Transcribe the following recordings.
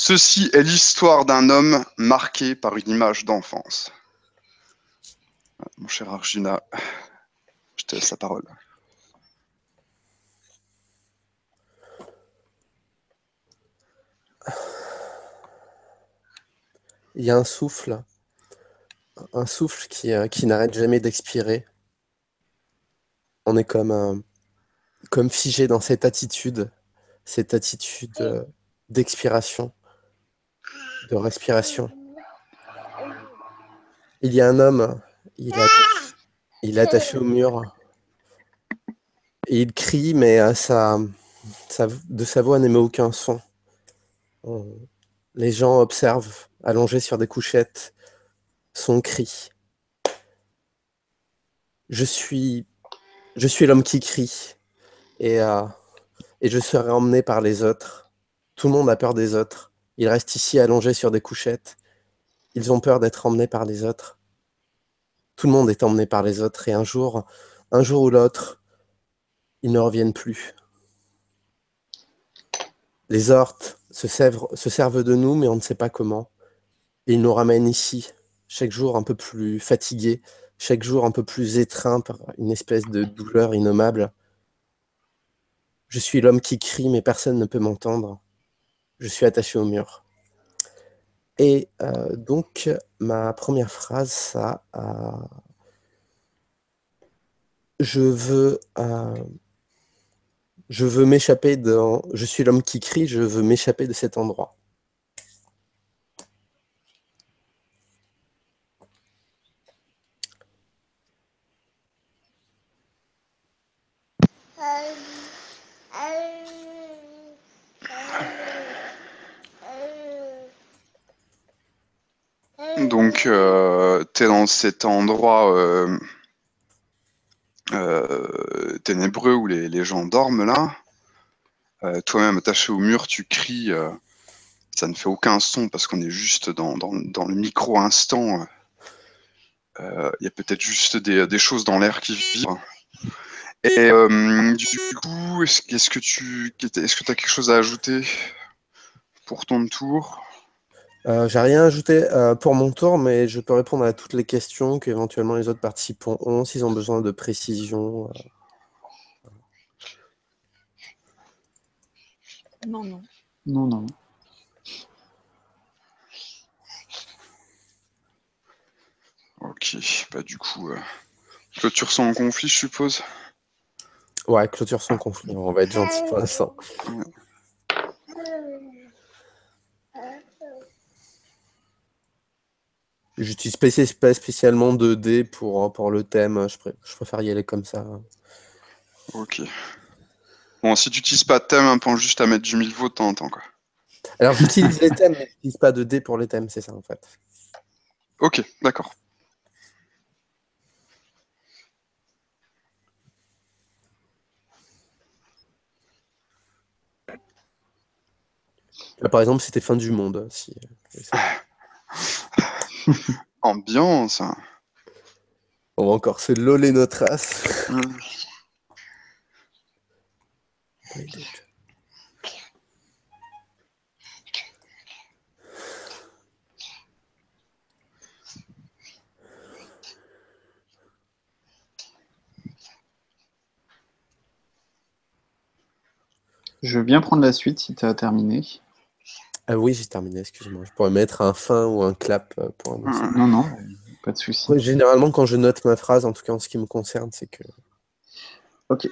Ceci est l'histoire d'un homme marqué par une image d'enfance. Mon cher Arjuna, je te laisse la parole. Il y a un souffle qui n'arrête jamais d'expirer. On est comme figé dans cette attitude d'expiration, de respiration. Il y a un homme, il est attaché au mur et il crie, mais de sa voix n'émet aucun son. Les gens observent, allongés sur des couchettes, son cri. Je suis l'homme qui crie et je serai emmené par les autres. Tout le monde a peur des autres. Ils restent ici allongés sur des couchettes. Ils ont peur d'être emmenés par les autres. Tout le monde est emmené par les autres et un jour ou l'autre, ils ne reviennent plus. Les orques se servent de nous, mais on ne sait pas comment. Et ils nous ramènent ici, chaque jour un peu plus fatigués, chaque jour un peu plus étreint par une espèce de douleur innommable. Je suis l'homme qui crie, mais personne ne peut m'entendre. Je suis attaché au mur. Et donc, ma première phrase, ça, je veux m'échapper je suis l'homme qui crie, je veux m'échapper de cet endroit. Donc, tu es dans cet endroit ténébreux où les gens dorment là. Toi-même attaché au mur, tu cries. Ça ne fait aucun son parce qu'on est juste dans le micro-instant. Il y a peut-être juste des choses dans l'air qui vibrent. Et du coup, est-ce que tu as quelque chose à ajouter pour ton tour? J'ai rien ajouté pour mon tour, mais je peux répondre à toutes les questions qu'éventuellement les autres participants ont, s'ils ont besoin de précision. Non, non. Non, non. Ok, bah du coup, clôture sans conflit, je suppose. Ouais, clôture sans conflit, on va être gentil pour l'instant. Ouais. J'utilise pas spécialement de dés pour le thème, je préfère y aller comme ça. Ok. Bon, si tu n'utilises pas de thème, hein, pense juste à mettre du 1000 votes de temps en temps, quoi. Alors j'utilise les thèmes, mais j'utilise pas de dés pour les thèmes, c'est ça en fait. Ok, d'accord. Là, par exemple, c'était fin du monde. Ambiance. On va encore se loler notre race. Je veux bien prendre la suite si tu as terminé. Ah oui, j'ai terminé, excuse-moi. Je pourrais mettre un fin ou un clap pour annoncer. Non, non, pas de souci. Ouais, généralement, quand je note ma phrase, en tout cas en ce qui me concerne, c'est que... Ok.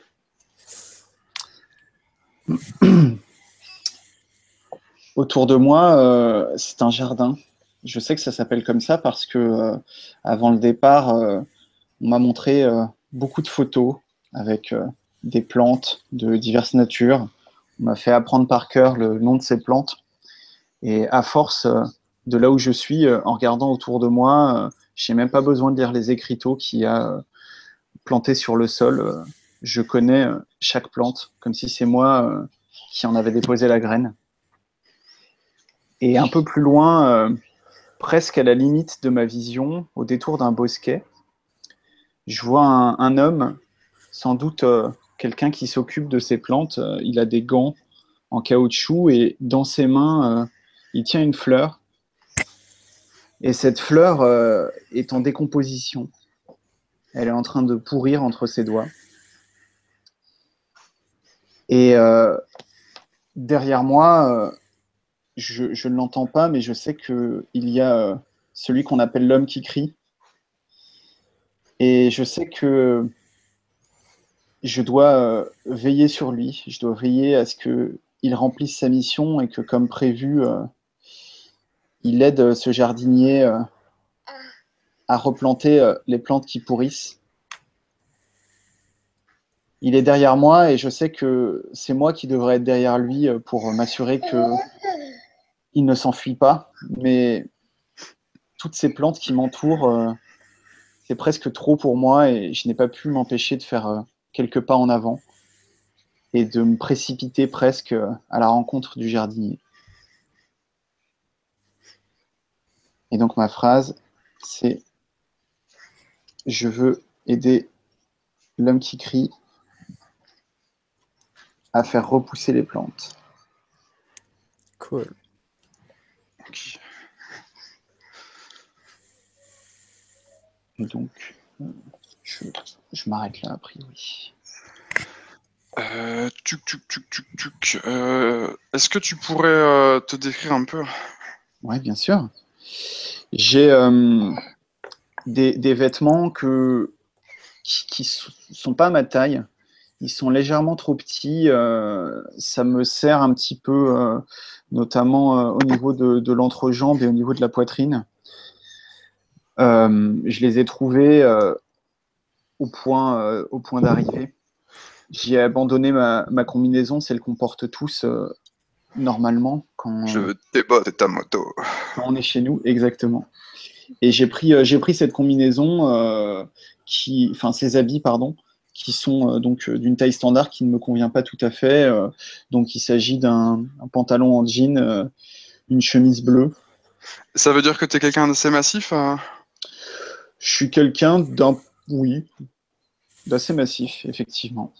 Autour de moi, c'est un jardin. Je sais que ça s'appelle comme ça parce que avant le départ, on m'a montré beaucoup de photos avec des plantes de diverses natures. On m'a fait apprendre par cœur le nom de ces plantes. Et à force de là où je suis, en regardant autour de moi, je n'ai même pas besoin de lire les écriteaux qu'il y a plantés sur le sol. Je connais chaque plante, comme si c'est moi qui en avait déposé la graine. Et un peu plus loin, presque à la limite de ma vision, au détour d'un bosquet, je vois un homme, sans doute quelqu'un qui s'occupe de ces plantes. Il a des gants en caoutchouc et dans ses mains, il tient une fleur, et cette fleur est en décomposition. Elle est en train de pourrir entre ses doigts. Et derrière moi, je ne l'entends pas, mais je sais qu'il y a celui qu'on appelle l'homme qui crie. Et je sais que je dois veiller sur lui. Je dois veiller à ce qu'il remplisse sa mission et que, comme prévu, il aide ce jardinier à replanter les plantes qui pourrissent. Il est derrière moi et je sais que c'est moi qui devrais être derrière lui pour m'assurer qu'il ne s'enfuit pas. Mais toutes ces plantes qui m'entourent, c'est presque trop pour moi et je n'ai pas pu m'empêcher de faire quelques pas en avant et de me précipiter presque à la rencontre du jardinier. Et donc ma phrase, c'est « Je veux aider l'homme qui crie à faire repousser les plantes. » Cool. Ok. Et donc, je m'arrête là, a priori. Est-ce que tu pourrais te décrire un peu? Oui, bien sûr. J'ai des vêtements qui sont pas à ma taille. Ils sont légèrement trop petits. Ça me sert un petit peu, notamment au niveau de l'entrejambe et au niveau de la poitrine. Je les ai trouvés au point d'arrivée. J'ai abandonné ma combinaison, celle qu'on porte tous normalement Je veux tes bottes et ta moto. quand on est chez nous, exactement. Et j'ai pris cette combinaison, ces habits, pardon, qui sont donc d'une taille standard qui ne me convient pas tout à fait. Donc il s'agit d'un pantalon en jean, une chemise bleue. Ça veut dire que tu es quelqu'un d'assez massif? Je suis quelqu'un d'assez massif, effectivement.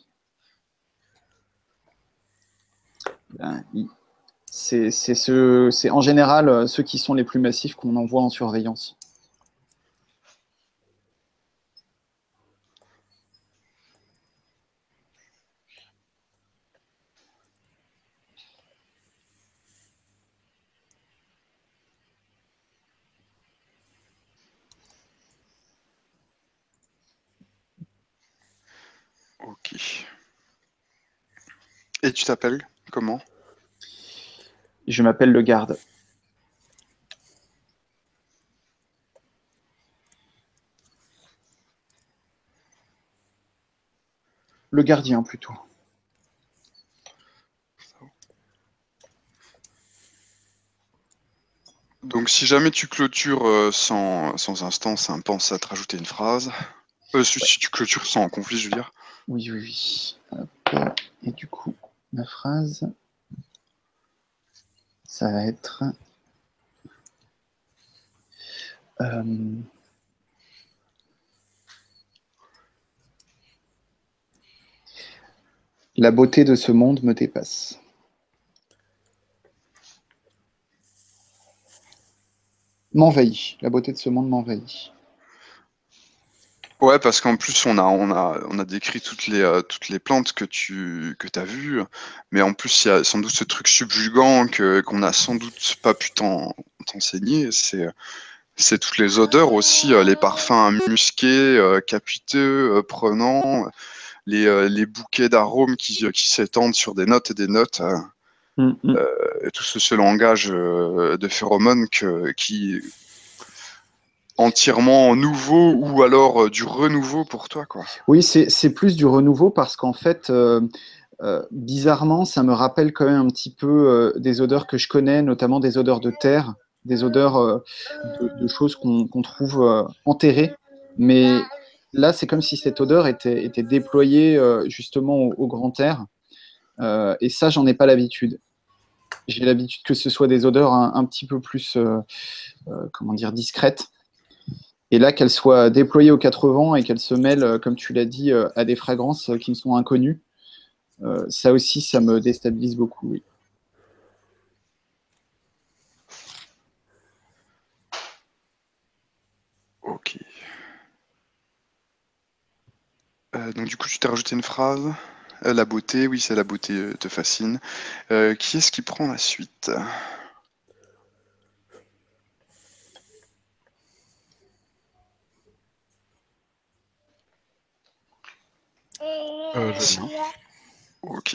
C'est en général ceux qui sont les plus massifs qu'on envoie en surveillance. Ok. Et tu t'appelles comment? Je m'appelle le garde. Le gardien, plutôt. Donc si jamais tu clôtures sans instance, hein, pense à te rajouter une phrase. Si tu clôtures sans conflit, je veux dire. Oui, oui, oui. Hop. Et du coup, ma phrase, ça va être... la beauté de ce monde me dépasse. M'envahit. La beauté de ce monde m'envahit. Ouais, parce qu'en plus on a décrit toutes les plantes que tu as vues, mais en plus il y a sans doute ce truc subjugant qu'on a sans doute pas pu t'enseigner. C'est toutes les odeurs aussi, les parfums musqués, capiteux, prenants, les bouquets d'arômes qui s'étendent sur des notes et des notes. Et tout ce langage de phéromones qui entièrement nouveau ou alors du renouveau pour toi, quoi. Oui, c'est plus du renouveau parce qu'en fait, bizarrement, ça me rappelle quand même un petit peu des odeurs que je connais, notamment des odeurs de terre, des odeurs de choses qu'on trouve enterrées. Mais là, c'est comme si cette odeur était déployée justement au grand air. Et ça, j'en ai pas l'habitude. J'ai l'habitude que ce soit des odeurs un petit peu plus, comment dire, discrètes. Et là, qu'elles soient déployées aux quatre vents et qu'elles se mêlent, comme tu l'as dit, à des fragrances qui me sont inconnues, ça aussi, ça me déstabilise beaucoup, oui. Donc du coup, tu t'es rajouté une phrase. La beauté, oui, c'est la beauté te fascine. Qui est-ce qui prend la suite? Je viens. Ok.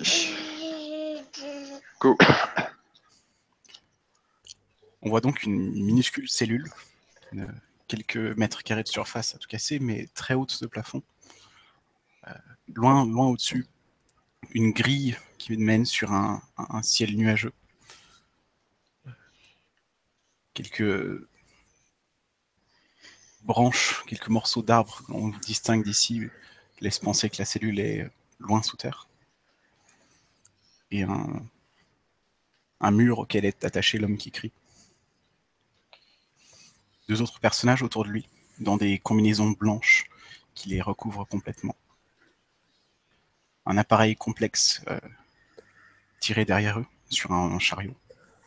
Go. On voit donc une minuscule cellule, quelques mètres carrés de surface à tout casser, mais très haute de plafond. Loin au-dessus, une grille qui mène sur un ciel nuageux. Quelques branches, quelques morceaux d'arbres qu'on distingue d'ici laissent penser que la cellule est loin sous terre. Et un mur auquel est attaché l'homme qui crie. 2 autres personnages autour de lui, dans des combinaisons blanches qui les recouvrent complètement. Un appareil complexe tiré derrière eux sur un chariot.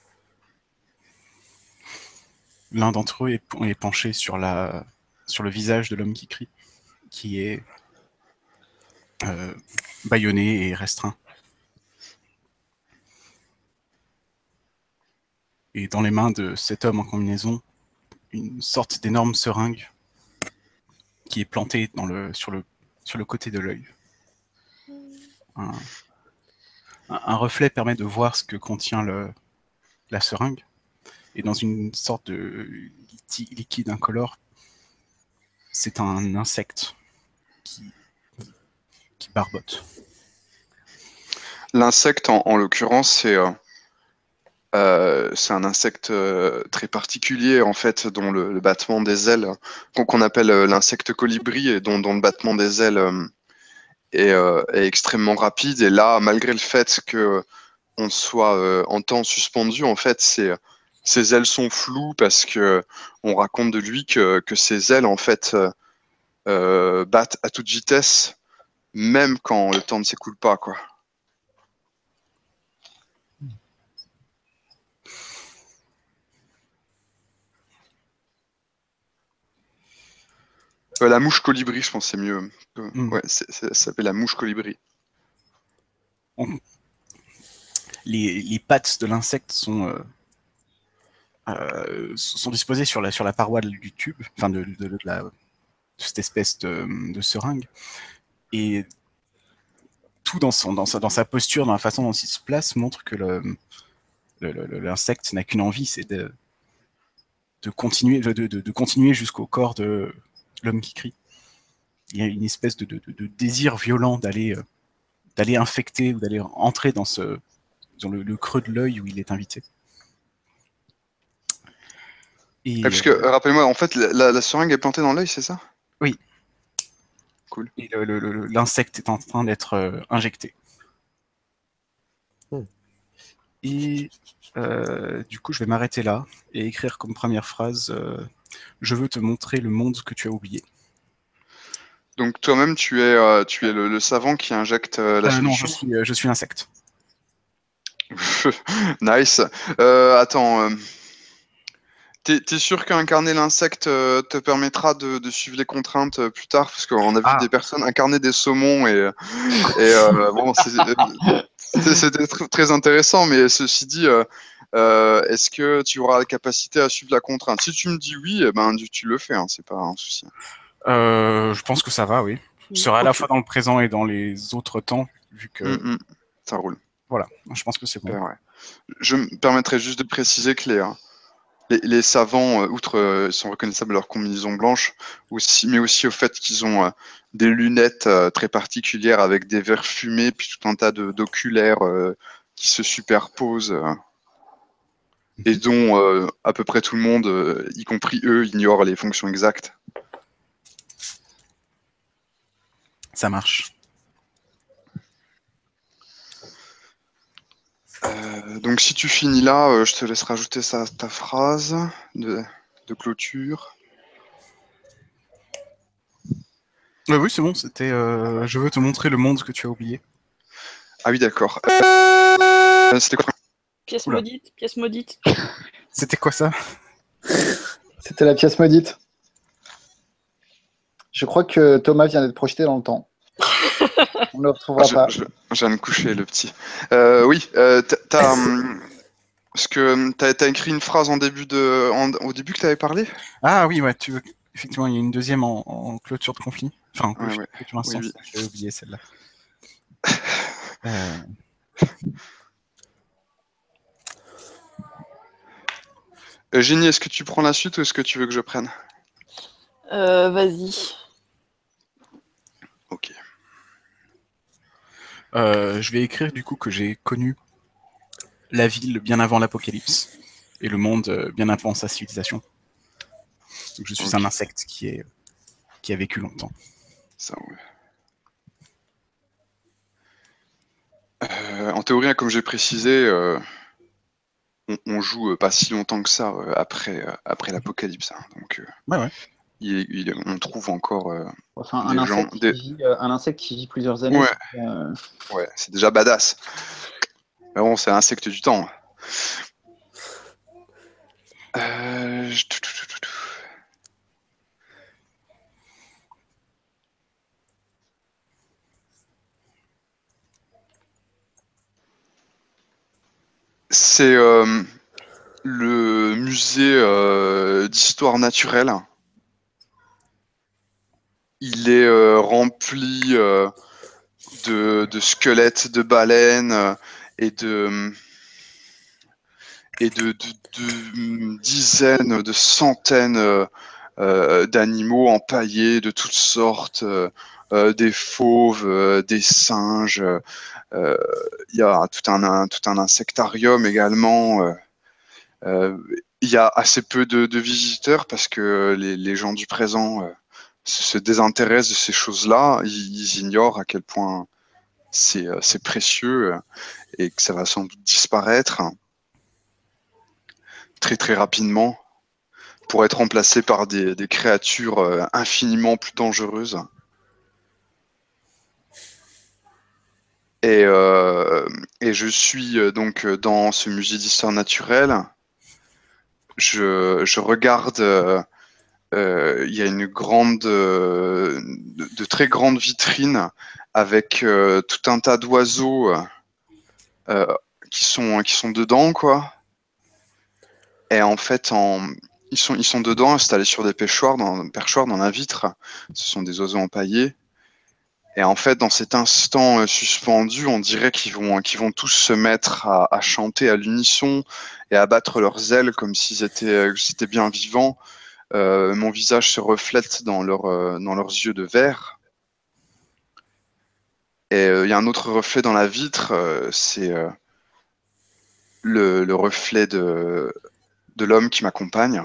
L'un d'entre eux est penché sur le visage de l'homme qui crie, qui est bâillonné et restreint. Et dans les mains de cet homme en combinaison, une sorte d'énorme seringue qui est plantée sur le côté de l'œil. Un reflet permet de voir ce que contient la seringue. Et dans une sorte de liquide incolore, c'est un insecte qui barbote. L'insecte, en l'occurrence, c'est un insecte très particulier, en fait, dont le battement des ailes, qu'on appelle l'insecte colibri, et dont le battement des ailes est extrêmement rapide. Et là, malgré le fait qu'on soit en temps suspendu, en fait, ses ailes sont floues parce que on raconte de lui que ses ailes, en fait, battent à toute vitesse, même quand le temps ne s'écoule pas, quoi. La mouche colibri, je pense que c'est mieux. Ouais, ça s'appelle la mouche colibri. Les pattes de l'insecte sont disposées sur la paroi du tube, enfin de cette espèce de seringue. Et tout dans sa posture, dans la façon dont il se place, montre que l'insecte n'a qu'une envie, c'est de continuer jusqu'au corps de l'homme qui crie. Il y a une espèce de désir violent d'aller infecter ou d'aller entrer dans le creux de l'œil où il est invité. Et, parce que, rappelle-moi, en fait, la seringue est plantée dans l'œil, c'est ça? Oui. Cool. Et l'insecte est en train d'être injecté. Et du coup, je vais m'arrêter là et écrire comme première phrase je veux te montrer le monde que tu as oublié. Donc toi-même, tu es le savant qui injecte la solution? Non, je suis l'insecte. Nice. Attends, t'es sûr qu'incarner l'insecte te permettra de suivre les contraintes plus tard? Parce qu'on a vu des personnes incarner des saumons et bon, c'était très intéressant, mais ceci dit, est-ce que tu auras la capacité à suivre la contrainte? Si tu me dis oui, eh ben, tu le fais, hein, c'est pas un souci. Je pense que ça va, oui. Je serai à la fois dans le présent et dans les autres temps, vu que... Ça roule. Voilà, je pense que c'est bon. Ouais. Je me permettrai juste de préciser que les savants, outre sont reconnaissables à leur combinaison blanche, mais aussi au fait qu'ils ont des lunettes très particulières avec des verres fumés, puis tout un tas d'oculaires qui se superposent et dont à peu près tout le monde, y compris eux, ignore les fonctions exactes. Ça marche. Donc si tu finis là, je te laisse rajouter ta phrase de clôture. Oui, c'est bon, c'était je veux te montrer le monde que tu as oublié. Ah oui, d'accord. C'était quoi? Pièce maudite, pièce maudite. C'était quoi ça? C'était la pièce maudite. Je crois que Thomas vient d'être projeté dans le temps. On ne le retrouvera pas. Je viens de coucher, le petit. Oui, parce que t'as écrit une phrase au début que t'avais parlé? Ah oui, ouais, effectivement, il y a une deuxième en clôture de conflit. Enfin, en Ouais. clôture Oui, instance. oui. J'avais oublié celle-là. Euh, Eugénie, est-ce que tu prends la suite ou est-ce que tu veux que je prenne? Vas-y. Ok. je vais écrire du coup que j'ai connu la ville bien avant l'apocalypse et le monde bien avant sa civilisation. Donc je suis Ok. un insecte qui a vécu longtemps. Ça, ouais. En théorie, comme j'ai précisé, on joue pas si longtemps que ça après l'apocalypse. Hein. Donc, Ouais. on trouve encore Enfin, des gens. un insecte qui vit plusieurs années, Ouais, c'est déjà badass. Mais bon, c'est l'insecte du temps. Euh, je- tout, tout, tout, tout, tout. C'est le musée d'histoire naturelle. Il est rempli de squelettes de baleines et de dizaines, de centaines d'animaux empaillés de toutes sortes, des fauves, des singes. Il y a tout un insectarium également. Il y a assez peu de visiteurs parce que les gens du présent se désintéressent de ces choses-là. Ils ignorent à quel point c'est précieux et que ça va sans doute disparaître très très rapidement pour être remplacé par des créatures infiniment plus dangereuses. Et, euh, et je suis donc dans ce musée d'histoire naturelle. Je regarde, il y a une de très grandes vitrines avec tout un tas d'oiseaux euh, qui sont dedans, quoi. Et en fait, ils sont dedans, installés sur des perchoirs dans la vitre. Ce sont des oiseaux empaillés. Et en fait, dans cet instant suspendu, on dirait qu'ils vont tous se mettre à chanter à l'unisson et à battre leurs ailes comme s'ils étaient bien vivants. Mon visage se reflète dans leurs yeux de verre. Et il y a un autre reflet dans la vitre, c'est le reflet de l'homme qui m'accompagne.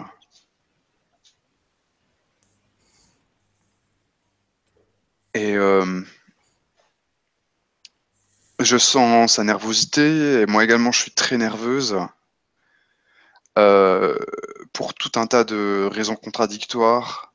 Et je sens sa nervosité, et moi également je suis très nerveuse, euh, pour tout un tas de raisons contradictoires.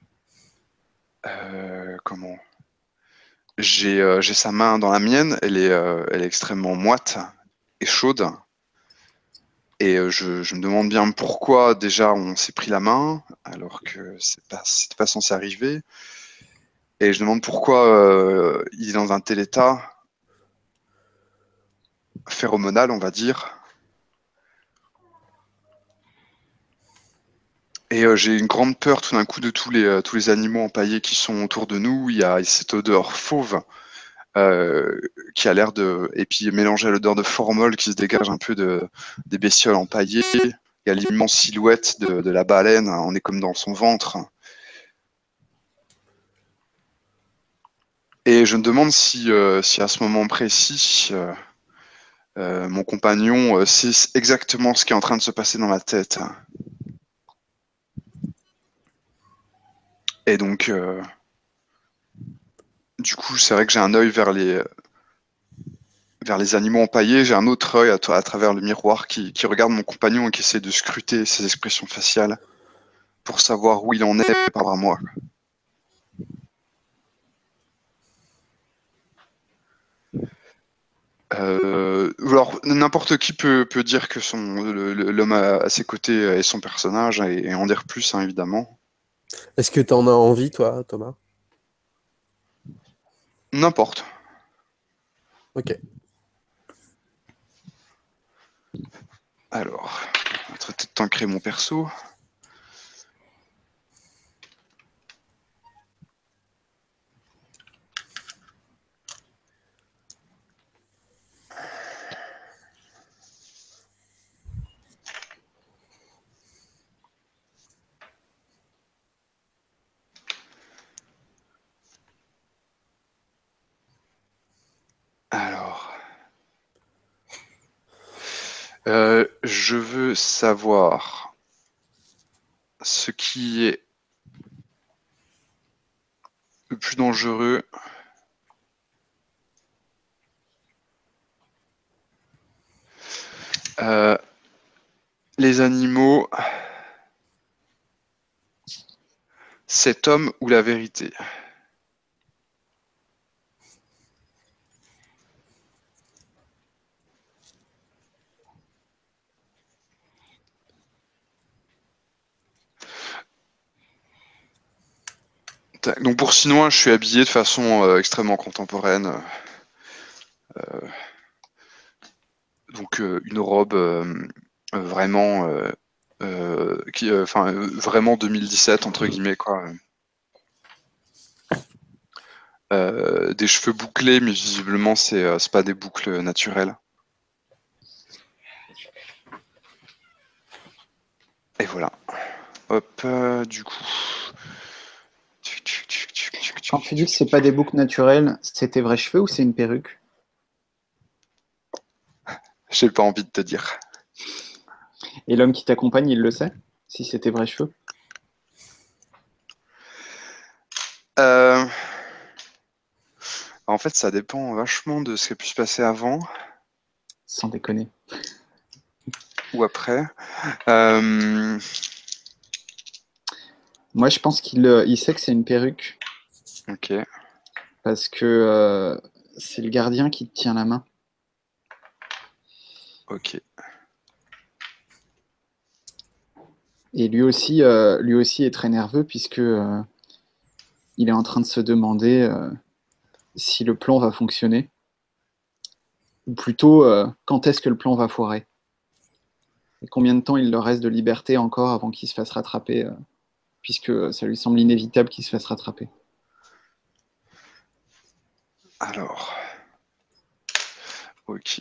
Comment? J'ai sa main dans la mienne, elle est extrêmement moite et chaude. Et je me demande bien pourquoi déjà on s'est pris la main, alors que c'était pas censé arriver. Et je demande pourquoi il est dans un tel état phéromonal, on va dire. Et j'ai une grande peur tout d'un coup de tous les animaux empaillés qui sont autour de nous. Il y a cette odeur fauve euh, qui a l'air de... Et puis mélangée à l'odeur de formol qui se dégage un peu des bestioles empaillées. Il y a l'immense silhouette de la baleine, on est comme dans son ventre. Et je me demande si à ce moment précis, mon compagnon sait exactement ce qui est en train de se passer dans ma tête. Et donc, du coup, c'est vrai que j'ai un œil vers les animaux empaillés, j'ai un autre œil à travers le miroir qui regarde mon compagnon et qui essaie de scruter ses expressions faciales pour savoir où il en est par rapport à moi. Alors, n'importe qui peut dire que l'homme à ses côtés est son personnage et en dire plus, hein, évidemment. Est-ce que tu en as envie, toi, Thomas? N'importe. Ok. Alors, on va traiter de temps de créer mon perso. Alors, je veux savoir ce qui est le plus dangereux. Les animaux, cet homme ou la vérité? Donc pour Chinois, je suis habillé de façon extrêmement contemporaine. Donc une robe vraiment, vraiment 2017 entre guillemets quoi. Des cheveux bouclés, mais visiblement c'est pas des boucles naturelles. Et voilà. Hop, du coup. Quand tu dis que c'est pas des boucles naturelles, c'est tes vrais cheveux ou c'est une perruque? J'ai pas envie de te dire. Et l'homme qui t'accompagne, il le sait? Si c'est tes vrais cheveux? Euh, En fait, ça dépend vachement de ce qui a pu se passer avant Sans déconner. ou après. Moi, je pense qu'il il sait que c'est une perruque Ok. parce que c'est le gardien qui te tient la main. Ok. Et lui aussi est très nerveux puisque il est en train de se demander si le plan va fonctionner, ou plutôt quand est-ce que le plan va foirer. Et combien de temps il leur reste de liberté encore avant qu'il se fasse rattraper, puisque ça lui semble inévitable qu'il se fasse rattraper. Alors. Ok.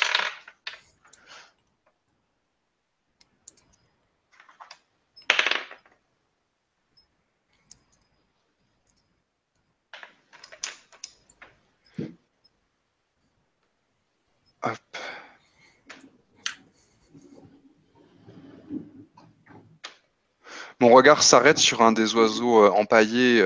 Hop. Mon regard s'arrête sur un des oiseaux empaillés.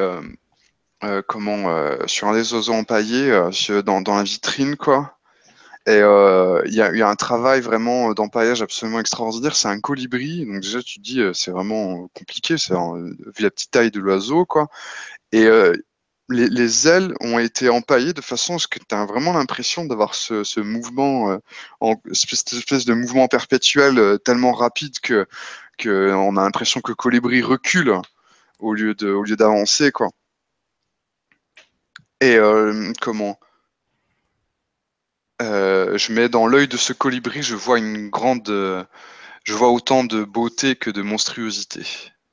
Sur un des oiseaux empaillés dans la vitrine, quoi. Et il y a un travail vraiment d'empaillage absolument extraordinaire. C'est un colibri. Donc déjà, tu te dis, c'est vraiment compliqué, vu la petite taille de l'oiseau, quoi. Et les ailes ont été empaillées de façon à ce que tu as vraiment l'impression d'avoir ce mouvement, cette espèce de mouvement perpétuel tellement rapide que on a l'impression que le colibri recule au lieu d'avancer, quoi. Et je mets dans l'œil de ce colibri, je vois autant de beauté que de monstruosité.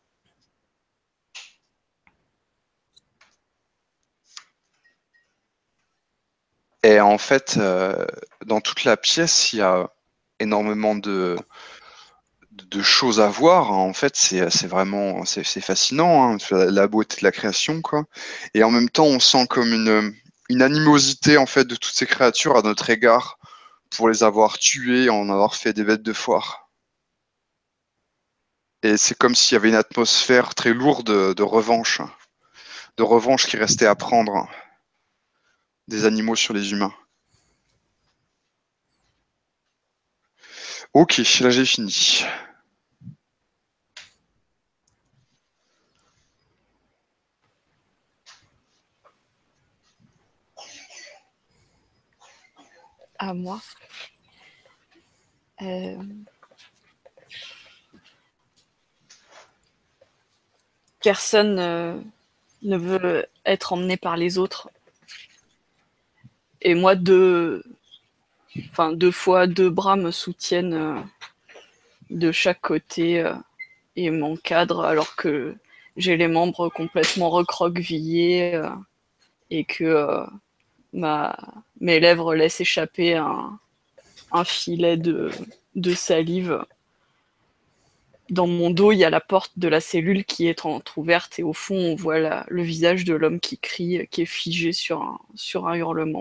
Et en fait, dans toute la pièce, il y a énormément de choses à voir, hein. En fait, c'est vraiment c'est fascinant, hein, la beauté de la création, quoi. Et en même temps, on sent comme une animosité en fait de toutes ces créatures à notre égard pour les avoir tuées, en avoir fait des bêtes de foire. Et c'est comme s'il y avait une atmosphère très lourde de revanche qui restait à prendre des animaux sur les humains. Ok, là j'ai fini. À moi. Personne ne veut être emmené par les autres. Et moi, deux fois, deux bras me soutiennent de chaque côté et m'encadrent alors que j'ai les membres complètement recroquevillés et que mes lèvres laissent échapper un filet de salive. Dans mon dos, il y a la porte de la cellule qui est entrouverte et au fond, on voit le visage de l'homme qui crie, qui est figé sur un hurlement.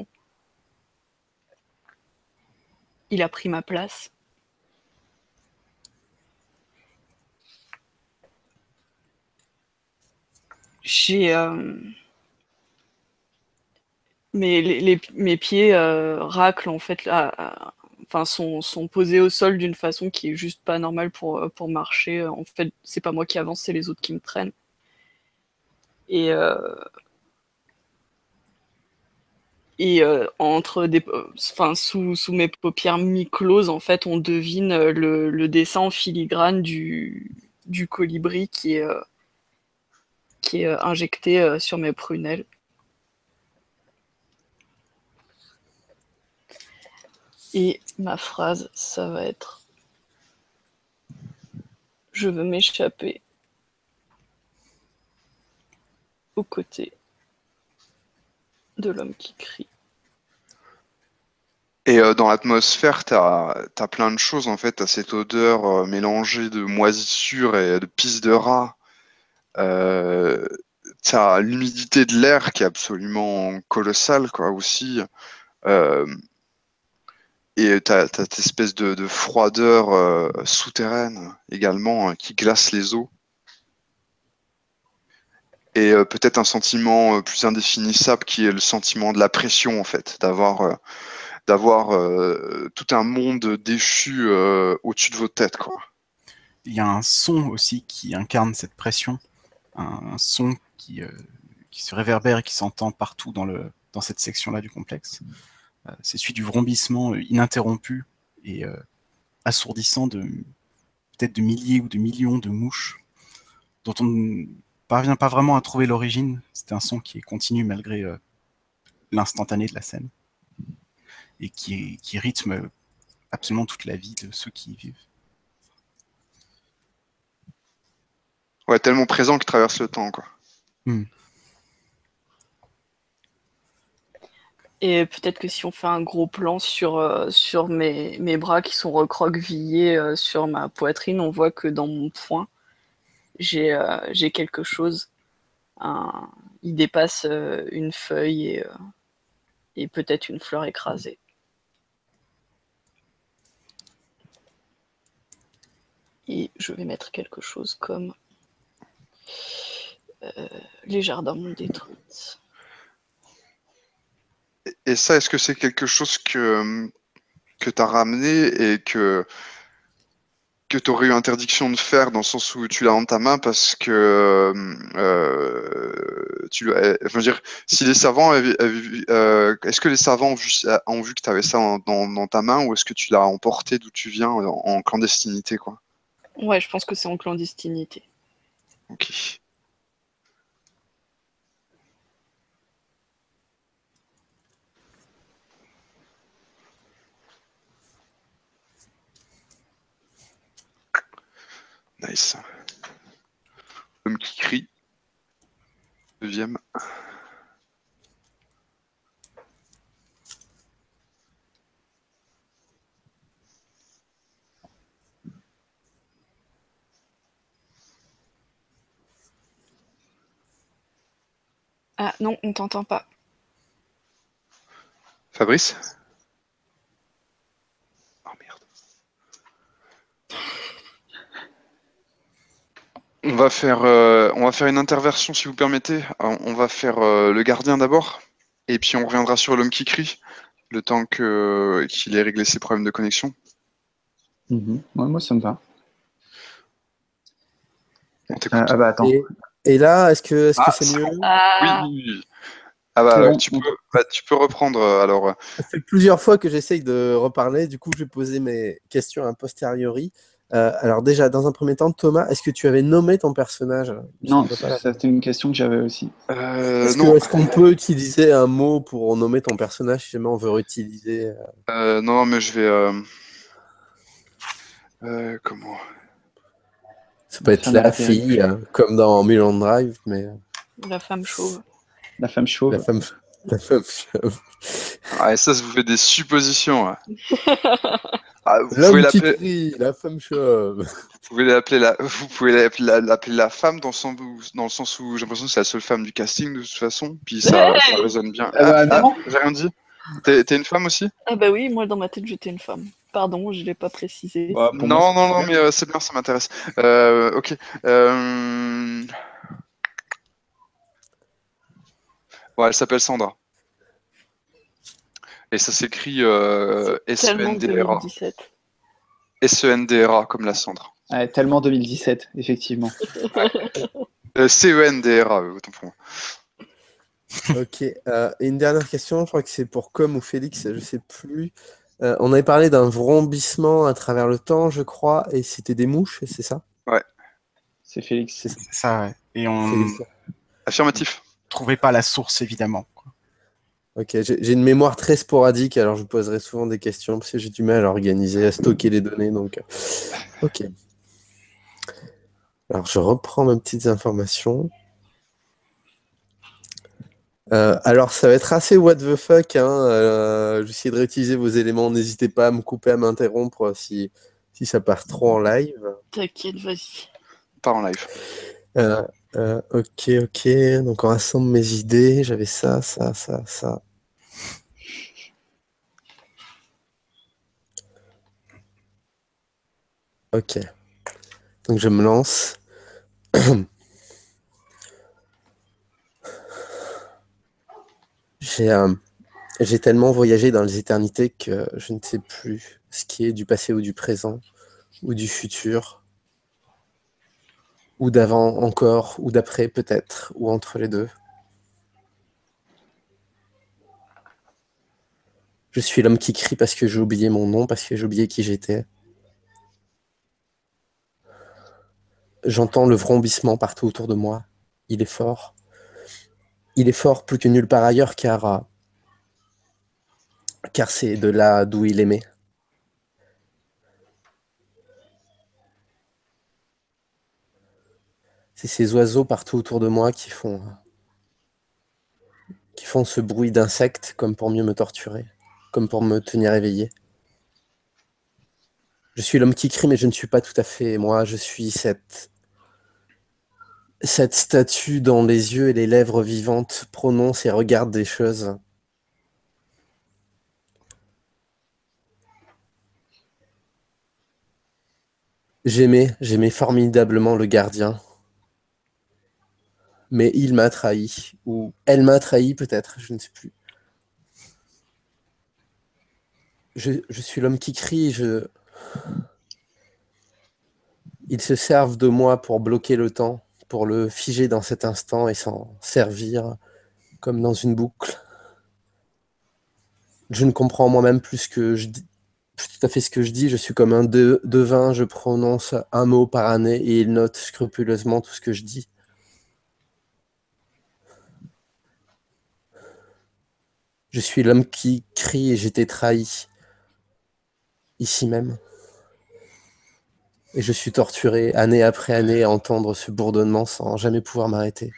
Il a pris ma place. J'ai... mes pieds raclent en fait sont posés au sol d'une façon qui est juste pas normale pour marcher. En fait, c'est pas moi qui avance, c'est les autres qui me traînent. Et sous mes paupières mi-closes, en fait, on devine le dessin en filigrane du colibri qui est injecté sur mes prunelles. Et ma phrase, ça va être « Je veux m'échapper aux côtés de l'homme qui crie. » Et dans l'atmosphère, t'as plein de choses, en fait. T'as cette odeur mélangée de moisissure et de pisse de rat. T'as l'humidité de l'air qui est absolument colossale, quoi, aussi. Euh, et t'as cette espèce de froideur souterraine également qui glace les os. Et peut-être un sentiment plus indéfinissable qui est le sentiment de la pression, en fait, d'avoir tout un monde déchu au-dessus de votre tête, quoi. Il y a un son aussi qui incarne cette pression, un son qui se réverbère et qui s'entend partout dans cette section-là du complexe. C'est celui du vrombissement ininterrompu et assourdissant peut-être de milliers ou de millions de mouches dont on ne parvient pas vraiment à trouver l'origine. C'est un son qui est continu malgré l'instantané de la scène et qui rythme absolument toute la vie de ceux qui y vivent. Ouais, tellement présent qu'il traverse le temps, quoi. Et peut-être que si on fait un gros plan sur mes bras qui sont recroquevillés sur ma poitrine, on voit que dans mon poing, j'ai quelque chose. Il dépasse une feuille et peut-être une fleur écrasée. Et je vais mettre quelque chose comme les jardins m'ont détruite. Et ça, est-ce que c'est quelque chose que tu as ramené et que tu aurais eu interdiction de faire dans le sens où tu l'as dans ta main parce que je veux dire, si les savants est-ce que les savants ont vu que tu avais ça dans ta main ou est-ce que tu l'as emporté d'où tu viens en clandestinité, quoi? Ouais, je pense que c'est en clandestinité. Ok. Nice. L'homme qui crie. Deuxième. Ah non, on t'entend pas. Fabrice? Oh merde. On va faire une interversion si vous permettez. On va faire le gardien d'abord, et puis on reviendra sur l'homme qui crie, le temps qu'il ait réglé ses problèmes de connexion. Ouais, moi, ça me va. On t'écoute. Bah attends. Et là, est-ce que Ah, c'est c'est mieux? bon. Ah, Oui. Ah bah, C'est bon. tu peux reprendre alors. Ça fait plusieurs fois que j'essaye de reparler, du coup je vais poser mes questions a posteriori. Alors déjà, dans un premier temps, Thomas, est-ce que tu avais nommé ton personnage? Il me Non, semble pas. c'était une question que j'avais aussi. Non, Est-ce qu'on peut utiliser un mot pour nommer ton personnage si jamais on veut réutiliser non, mais je vais. Comment? Ça peut être Ça m'a la atterri. fille, comme dans Mulholland Drive, mais La femme chauve. La femme chauve. la femme, la femme chauve. Ah, et ça vous fait des suppositions. Ah, vous pouvez L'homme qui l'appeler. crie, la femme chauve. Vous pouvez l'appeler vous pouvez l'appeler la femme dans le sens où j'ai l'impression que c'est la seule femme du casting de toute façon, puis ça résonne bien. Ah bah non. J'ai rien dit. T'es une femme aussi? Ah bah oui, moi dans ma tête j'étais une femme. Pardon, je l'ai pas précisé. Bah, pour moi, Non, c'est non, non, clair. mais c'est bien, ça m'intéresse. Ok. Ouais, elle s'appelle Sandra. Et ça s'écrit Tellement S-E-N-D-R-A. 2017. S-E-N-D-R-A, comme la cendre. Ouais, tellement 2017, effectivement. C-E-N-D-R-A, autant pour moi. Ok. Et une dernière question, je crois que c'est pour Com ou Félix, je sais plus. On avait parlé d'un vrombissement à travers le temps, je crois, et c'était des mouches, c'est ça? C'est Félix. C'est ça. C'est ça, ouais. Et on Félix. Affirmatif. trouvait pas la source, évidemment. Ok, j'ai une mémoire très sporadique, alors je vous poserai souvent des questions parce que j'ai du mal à organiser, à stocker les données. Donc, ok. Alors, je reprends mes petites informations. Alors, ça va être assez what the fuck, hein. J'essaie de réutiliser vos éléments. N'hésitez pas à me couper, à m'interrompre si ça part trop en live. T'inquiète, vas-y. Pas en live. Euh, ok, ok. Donc, on rassemble mes idées. J'avais ça, ça, ça, ça. Ok. Donc, je me lance. J'ai j'ai tellement voyagé dans les éternités que je ne sais plus ce qui est du passé ou du présent, ou du futur, ou d'avant encore, ou d'après peut-être, ou entre les deux. Je suis l'homme qui crie parce que j'ai oublié mon nom, parce que j'ai oublié qui j'étais. J'entends le vrombissement partout autour de moi. Il est fort. Il est fort plus que nulle part ailleurs car c'est de là d'où il aimait. C'est ces oiseaux partout autour de moi qui font ce bruit d'insectes comme pour mieux me torturer, comme pour me tenir éveillé. Je suis l'homme qui crie, mais je ne suis pas tout à fait moi. Je suis cette statue dont les yeux et les lèvres vivantes prononcent et regardent des choses. J'aimais formidablement le gardien, mais il m'a trahi, ou elle m'a trahi peut-être, je ne sais plus. Je suis l'homme qui crie, ils se servent de moi pour bloquer le temps, pour le figer dans cet instant et s'en servir comme dans une boucle. Je ne comprends moi-même plus que je dis, plus tout à fait ce que je dis. Je suis comme un devin, je prononce un mot par année et il note scrupuleusement tout ce que je dis. Je suis l'homme qui crie et j'étais trahi, ici même. Et je suis torturé année après année à entendre ce bourdonnement sans jamais pouvoir m'arrêter.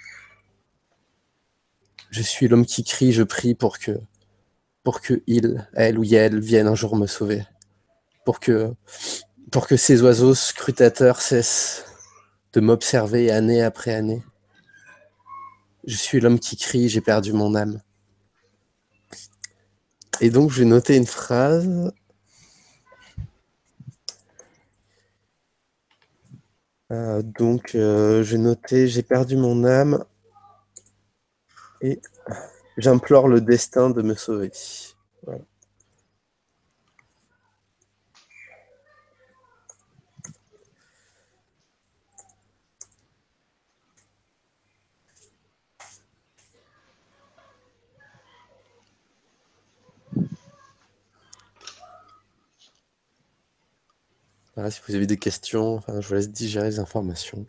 Je suis l'homme qui crie, je prie pour que il, elle ou elle vienne un jour me sauver. Pour que, pour que ces oiseaux scrutateurs cessent de m'observer année après année. Je suis l'homme qui crie, j'ai perdu mon âme. Et donc, j'ai noté une phrase. J'ai noté, j'ai perdu mon âme et j'implore le destin de me sauver. Voilà. Voilà, si vous avez des questions, enfin, je vous laisse digérer les informations.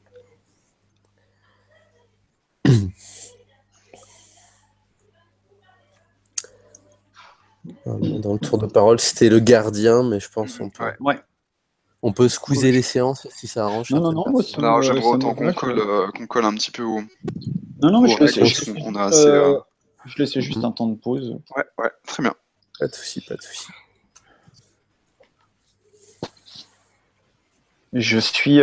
Dans le tour de parole, c'était le gardien, mais je pense qu'on peut, Ouais. Ouais. on peut squeezer les séances si ça arrange Non, non, certaines non, moi, personnes. Non, j'aimerais ça autant me va, qu'on colle un petit peu Non, non, mais aux règles, parce qu'on a assez... je laissais juste un temps de pause. Ouais, très bien. Pas de souci, pas de souci. Je suis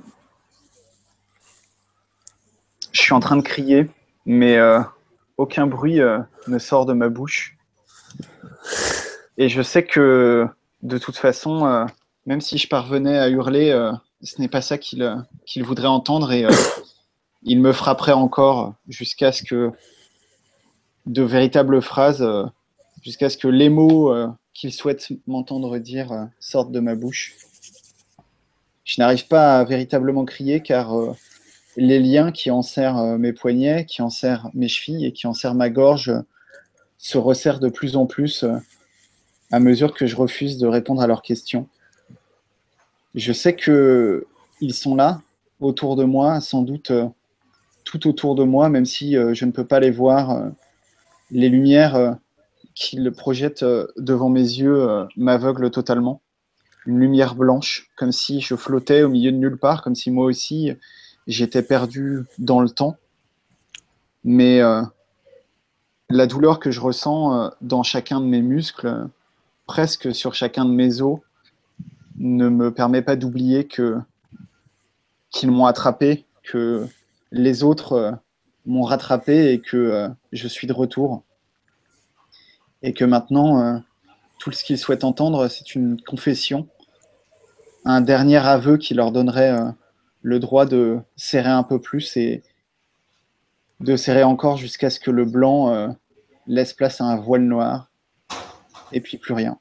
en train de crier, mais aucun bruit ne sort de ma bouche. Et je sais que de toute façon, même si je parvenais à hurler, ce n'est pas ça qu'il voudrait entendre et il me frapperait encore jusqu'à ce que de véritables phrases, jusqu'à ce que les mots qu'il souhaite m'entendre dire sortent de ma bouche. Je n'arrive pas à véritablement crier car les liens qui enserrent mes poignets, qui enserrent mes chevilles et qui enserrent ma gorge se resserrent de plus en plus à mesure que je refuse de répondre à leurs questions. Je sais qu'ils sont là, autour de moi, sans doute tout autour de moi, même si je ne peux pas les voir. Les lumières qu'ils projettent devant mes yeux m'aveuglent totalement. Une lumière blanche, comme si je flottais au milieu de nulle part, comme si moi aussi j'étais perdu dans le temps. Mais la douleur que je ressens dans chacun de mes muscles, presque sur chacun de mes os, ne me permet pas d'oublier qu'ils m'ont attrapé, que les autres m'ont rattrapé et que je suis de retour. Et que maintenant, tout ce qu'ils souhaitent entendre, c'est une confession, un dernier aveu qui leur donnerait le droit de serrer un peu plus et de serrer encore jusqu'à ce que le blanc laisse place à un voile noir, et puis plus rien.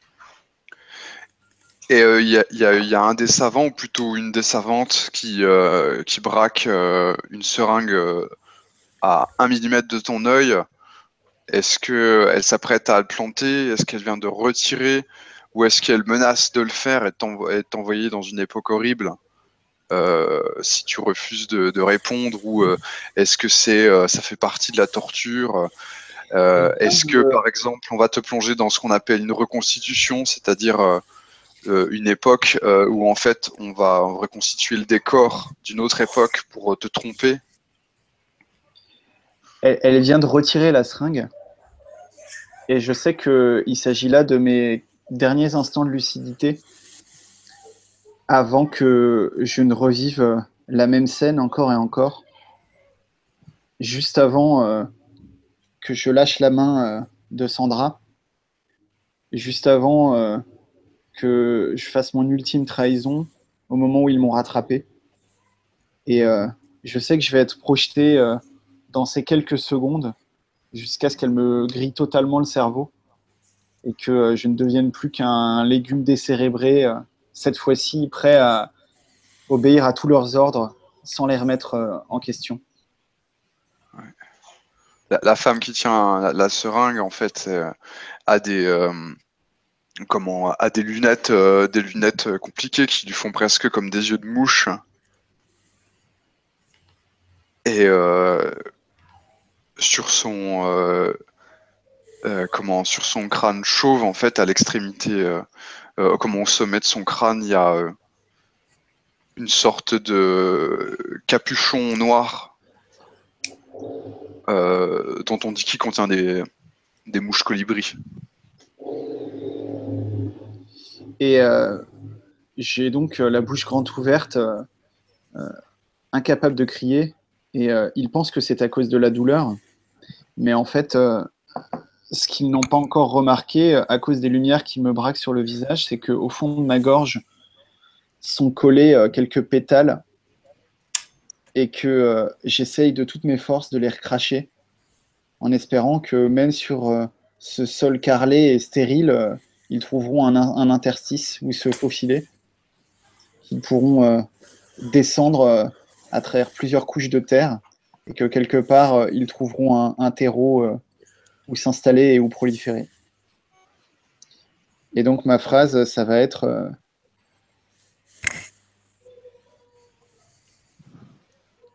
Et il y a un des savants, ou plutôt une des savantes, qui braque une seringue à 1 millimètre de ton œil. Est-ce qu'elle s'apprête à le planter? Est-ce qu'elle vient de retirer? Ou est-ce qu'elle menace de le faire et de t'envoyer dans une époque horrible si tu refuses de répondre? Ou est-ce que ça fait partie de la torture? Est-ce que, par exemple, on va te plonger dans ce qu'on appelle une reconstitution, c'est-à-dire une époque où, en fait, on va reconstituer le décor d'une autre époque pour te tromper? Elle vient de retirer la seringue, et je sais qu'il s'agit là de mes derniers instants de lucidité avant que je ne revive la même scène encore et encore, juste avant que je lâche la main de Sandra, juste avant que je fasse mon ultime trahison au moment où ils m'ont rattrapé. Et je sais que je vais être projeté dans ces quelques secondes jusqu'à ce qu'elle me grille totalement le cerveau et que je ne devienne plus qu'un légume décérébré, cette fois-ci prêt à obéir à tous leurs ordres sans les remettre en question. La femme qui tient la seringue, en fait, a des lunettes compliquées qui lui font presque comme des yeux de mouche. Et sur sur son crâne chauve, en fait, à l'extrémité, au sommet de son crâne, il y a une sorte de capuchon noir dont on dit qu'il contient des mouches colibris. Et j'ai donc la bouche grande ouverte, incapable de crier, et ils pensent que c'est à cause de la douleur, mais en fait, ce qu'ils n'ont pas encore remarqué à cause des lumières qui me braquent sur le visage, c'est qu'au fond de ma gorge sont collés quelques pétales et que j'essaye de toutes mes forces de les recracher en espérant que même sur ce sol carrelé et stérile, ils trouveront un interstice où se faufiler, qu'ils pourront descendre à travers plusieurs couches de terre et que quelque part, ils trouveront un terreau où s'installer et où proliférer. Et donc ma phrase, ça va être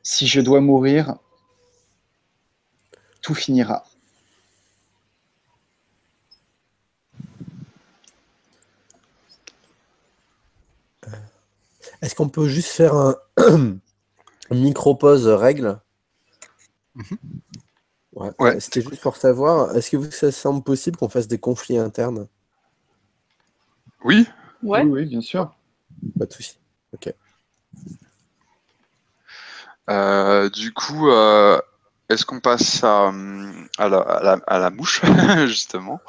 Si je dois mourir, tout finira. Est-ce qu'on peut juste faire une micro-pause règle? Mhm. Ouais. Ouais. C'était juste pour savoir, est-ce que ça semble possible qu'on fasse des conflits internes? Oui. Ouais. Oui, bien sûr. Pas de souci. Ok. Du coup, est-ce qu'on passe à la mouche, justement?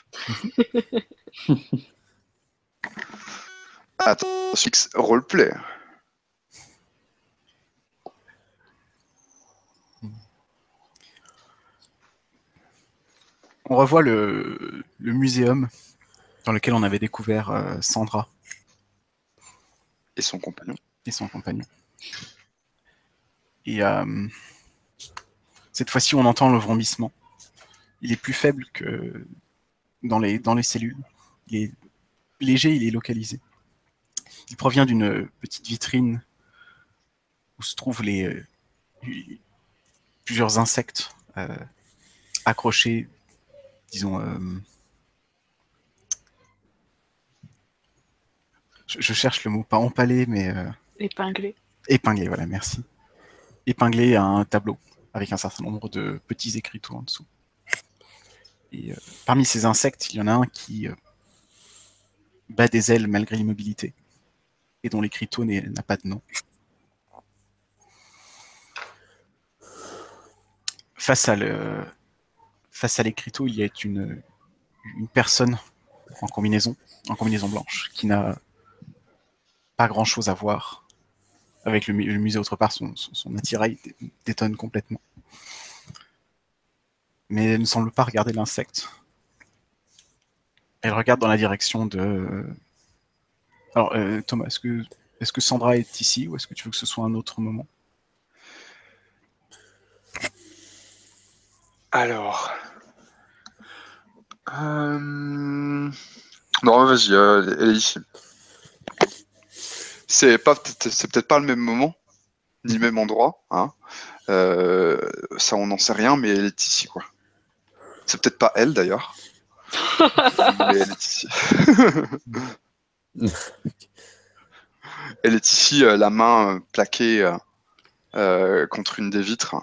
Attends, fixe roleplay. On revoit le muséum dans lequel on avait découvert Sandra Et son compagnon. et son compagnon. Et cette fois-ci, on entend le vrombissement. Il est plus faible que dans les cellules. Il est léger, il est localisé. Il provient d'une petite vitrine où se trouvent plusieurs insectes accrochés, disons. Je cherche le mot, pas empalé, mais Épinglé. épinglé, voilà, merci. Épinglé à un tableau, avec un certain nombre de petits écriteaux en dessous. Et parmi ces insectes, il y en a un qui bat des ailes malgré l'immobilité, et dont l'écriteau n'a pas de nom. Face à l'écriteau, il y a une personne en combinaison blanche, qui n'a pas grand-chose à voir avec le musée autre part. Son attirail détonne complètement. Mais elle ne semble pas regarder l'insecte. Elle regarde dans la direction de... Alors, Thomas, est-ce que Sandra est ici, ou est-ce que tu veux que ce soit un autre moment? Alors. Non, vas-y, elle est ici. C'est peut-être pas le même moment, ni le même endroit, hein. Ça, on n'en sait rien, mais elle est ici, quoi. C'est peut-être pas elle, d'ailleurs, mais elle est ici. Elle est ici, la main plaquée contre une des vitres,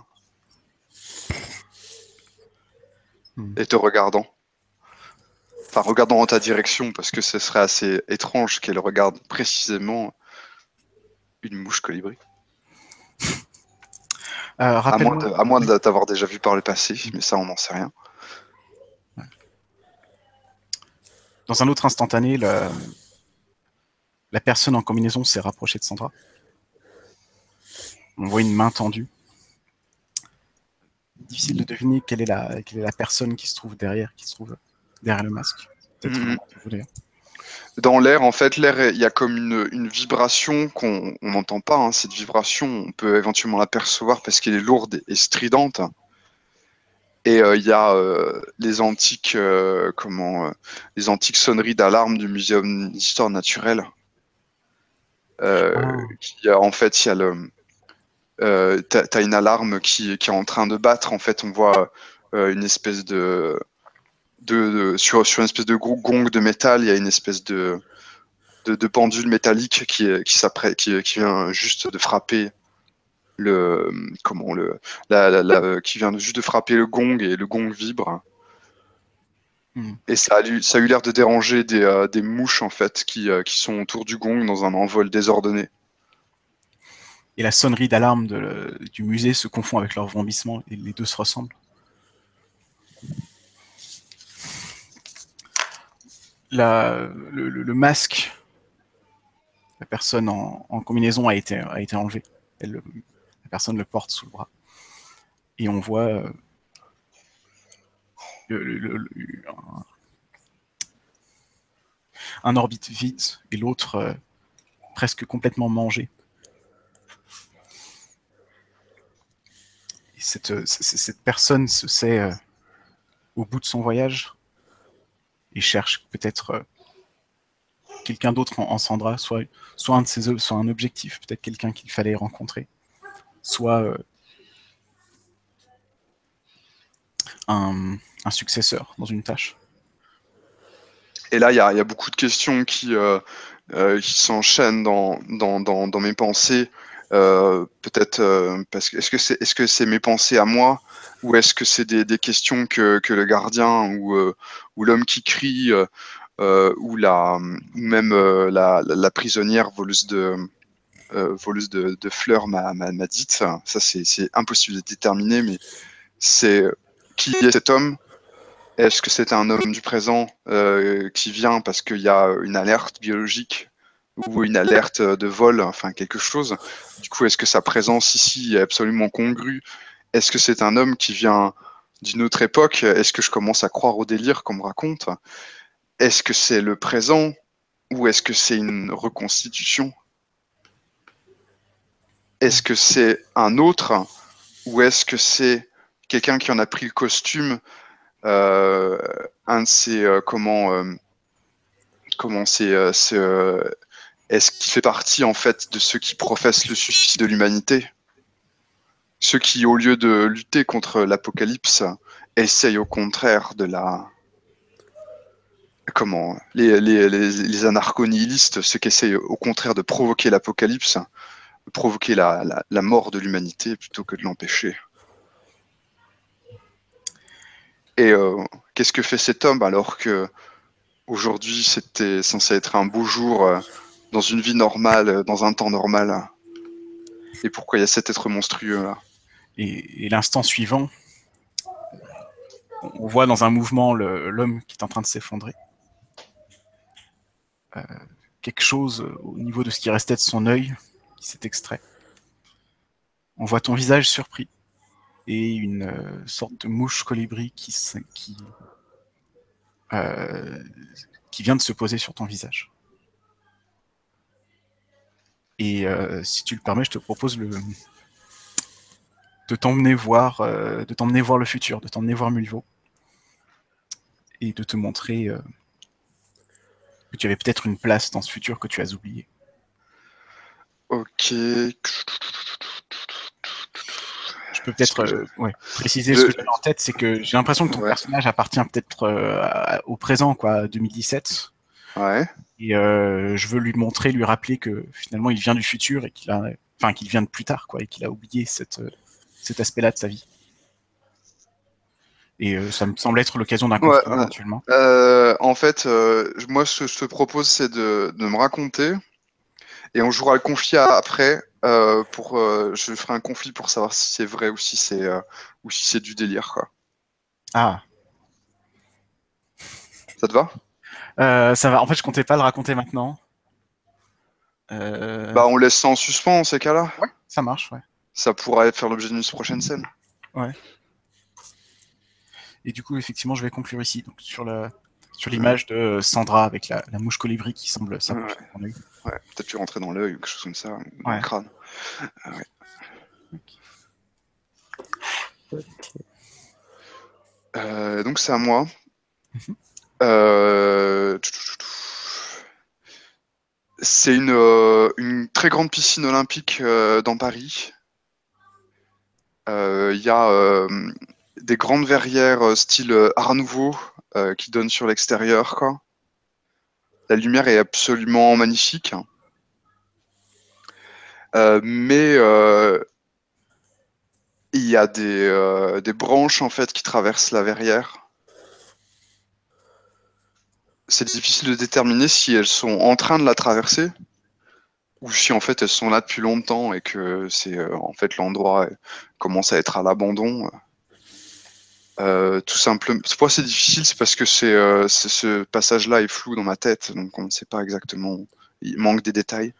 et te regardant. Enfin, regardant en ta direction, parce que ce serait assez étrange qu'elle regarde précisément une mouche colibri. Rappelle-moi. À moins de t'avoir déjà vu par le passé, mais ça, on n'en sait rien. Dans un autre instantané, la personne en combinaison s'est rapprochée de Sandra. On voit une main tendue. Difficile de deviner quelle est la personne qui se trouve derrière le masque. Peut-être vous d'ailleurs. Dans l'air, en fait, l'air, il y a comme une vibration qu'on n'entend pas, hein. Cette vibration, on peut éventuellement l'apercevoir parce qu'elle est lourde et stridente. Et il y a les antiques sonneries d'alarme du Muséum d'histoire naturelle. En fait, il y a t'as une alarme qui est en train de battre. En fait, on voit une espèce sur une espèce de gros gong de métal, il y a une espèce de pendule métallique qui vient juste de frapper qui vient juste de frapper le gong, et le gong vibre. Et ça a eu l'air de déranger des mouches, en fait, qui sont autour du gong dans un envol désordonné. Et la sonnerie d'alarme du musée se confond avec leur vrombissement, et les deux se ressemblent. Le masque, la personne en combinaison a été enlevée. La personne le porte sous le bras. Et on voit un orbite vide et l'autre presque complètement mangé. Et cette personne se sait au bout de son voyage et cherche peut-être quelqu'un d'autre en Sandra, soit un de ses soit un objectif, peut-être quelqu'un qu'il fallait rencontrer. soit un successeur dans une tâche. Et là, il y a beaucoup de questions qui s'enchaînent dans mes pensées. Peut-être parce que est-ce que c'est mes pensées à moi, ou est-ce que c'est des questions que le gardien ou l'homme qui crie ou même la prisonnière voleuse de fleurs m'a dites. Ça, c'est impossible de déterminer, mais c'est qui est cet homme? Est-ce que c'est un homme du présent qui vient parce qu'il y a une alerte biologique ou une alerte de vol, enfin quelque chose? Du coup, est-ce que sa présence ici est absolument congrue? Est-ce que c'est un homme qui vient d'une autre époque? Est-ce que je commence à croire au délire qu'on me raconte? Est-ce que c'est le présent ou est-ce que c'est une reconstitution? Est-ce que c'est un autre ou est-ce que c'est quelqu'un qui en a pris le costume? Un de ces est-ce qu'il fait partie en fait de ceux qui professent le suicide de l'humanité, ceux qui, au lieu de lutter contre l'apocalypse, essayent au contraire de les anarcho-nihilistes, ceux qui essayent au contraire de provoquer l'apocalypse, de provoquer la mort de l'humanité plutôt que de l'empêcher. Et qu'est-ce que fait cet homme alors que aujourd'hui c'était censé être un beau jour dans une vie normale, dans un temps normal? Et pourquoi il y a cet être monstrueux là? Et l'instant suivant, on voit dans un mouvement l'homme qui est en train de s'effondrer. Quelque chose au niveau de ce qui restait de son œil qui s'est extrait. On voit ton visage surpris et une sorte de mouche colibri qui vient de se poser sur ton visage. Et si tu le permets, je te propose de t'emmener voir le futur, de t'emmener voir Mulvo et de te montrer que tu avais peut-être une place dans ce futur que tu as oublié. Ok. Je peux peut-être préciser ce que j'avais en tête, c'est que j'ai l'impression que ton personnage appartient peut-être au présent, quoi, 2017. Ouais. Et je veux lui rappeler que finalement il vient du futur et qu'il vient de plus tard, quoi, et qu'il a oublié cet aspect-là de sa vie. Et ça me semble être l'occasion d'un conflit éventuellement. En fait, moi, ce que je te propose, c'est de me raconter, et on jouera le conflit après. Je ferai un conflit pour savoir si c'est vrai ou si c'est du délire, quoi. Ah. Ça te va? Ça va. En fait, je comptais pas le raconter maintenant. Bah, on laisse ça en suspens en ces cas-là. Ouais, ça marche, ouais. Ça pourrait faire l'objet d'une prochaine scène. Ouais. Et du coup, effectivement, je vais conclure ici. Donc, sur l'image de Sandra avec la mouche colibri qui semble s'approcher de ton œil. Ouais, peut-être lui rentrer dans l'œil ou quelque chose comme ça, dans le crâne. Ouais. Okay. Donc c'est à moi. C'est une très grande piscine olympique dans Paris. Il y a des grandes verrières style Art Nouveau qui donnent sur l'extérieur, quoi. La lumière est absolument magnifique. Mais il y a des branches en fait qui traversent la verrière. C'est difficile de déterminer si elles sont en train de la traverser ou si en fait elles sont là depuis longtemps et que c'est en fait l'endroit commence à être à l'abandon. Tout simplement. Pourquoi c'est difficile, c'est parce que ce passage-là est flou dans ma tête, donc on ne sait pas exactement. Il manque des détails.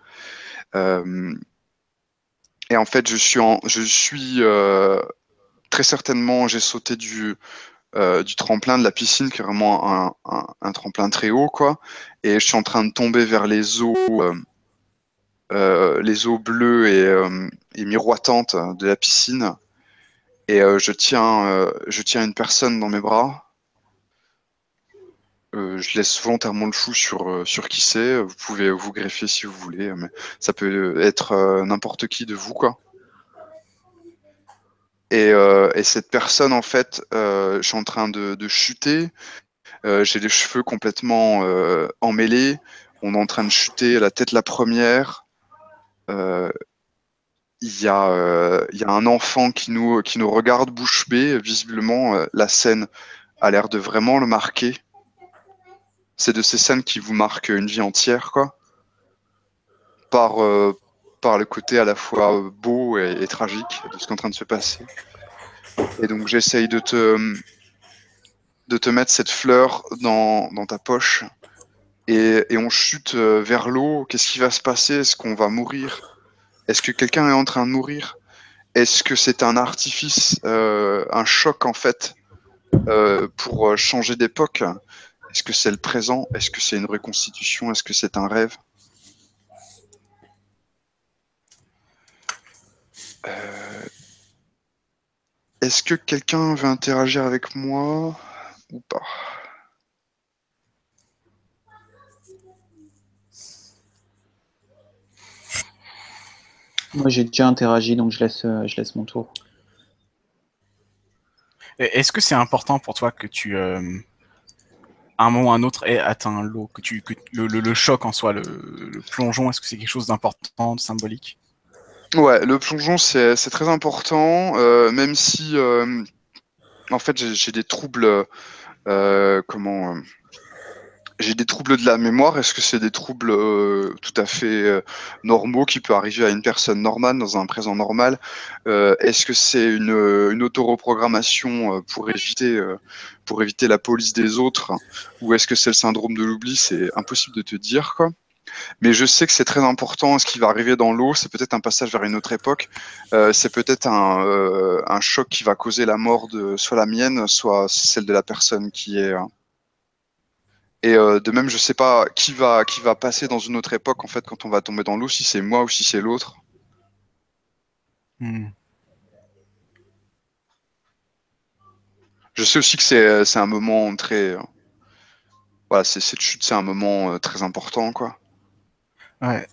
Et en fait, je suis très certainement, j'ai sauté du tremplin de la piscine, qui est vraiment un tremplin très haut, quoi. Et je suis en train de tomber vers les eaux bleues et miroitantes de la piscine. Et je tiens une personne dans mes bras. Je laisse volontairement le flou sur qui c'est. Vous pouvez vous greffer si vous voulez, mais ça peut être n'importe qui de vous, quoi. Et cette personne, en fait, je suis en train de chuter. J'ai les cheveux complètement emmêlés. On est en train de chuter, la tête la première. Euh, il y a un enfant qui nous regarde bouche bée. Visiblement, la scène a l'air de vraiment le marquer. C'est de ces scènes qui vous marquent une vie entière, quoi. Par le côté à la fois beau et tragique de ce qui est en train de se passer. Et donc, j'essaye de te mettre cette fleur dans ta poche. Et on chute vers l'eau. Qu'est-ce qui va se passer? Est-ce qu'on va mourir? Est-ce que quelqu'un est en train de mourir? Est-ce que c'est un artifice, un choc en fait, pour changer d'époque? Est-ce que c'est le présent? Est-ce que c'est une reconstitution? Est-ce que c'est un rêve? Est-ce que quelqu'un veut interagir avec moi ou pas? Moi, j'ai déjà interagi, donc je laisse mon tour. Est-ce que c'est important pour toi que tu, à un moment ou à un autre, aies atteint l'eau, que le choc en soi, le plongeon, est-ce que c'est quelque chose d'important, de symbolique? Ouais, le plongeon, c'est très important, même si, en fait, j'ai des troubles, comment... j'ai des troubles de la mémoire. Est-ce que c'est des troubles tout à fait normaux qui peut arriver à une personne normale dans un présent normal? Est-ce que c'est une auto-reprogrammation pour éviter la police des autres? Ou est-ce que c'est le syndrome de l'oubli? C'est impossible de te dire, quoi. Mais je sais que c'est très important ce qui va arriver dans l'eau. C'est peut-être un passage vers une autre époque. C'est peut-être un choc qui va causer la mort de soit la mienne, soit celle de la personne qui est... Et de même, je sais pas qui va passer dans une autre époque en fait quand on va tomber dans l'eau, si c'est moi ou si c'est l'autre. Hmm. Je sais aussi que c'est un moment très voilà, cette chute, c'est un moment très important quoi. Ouais.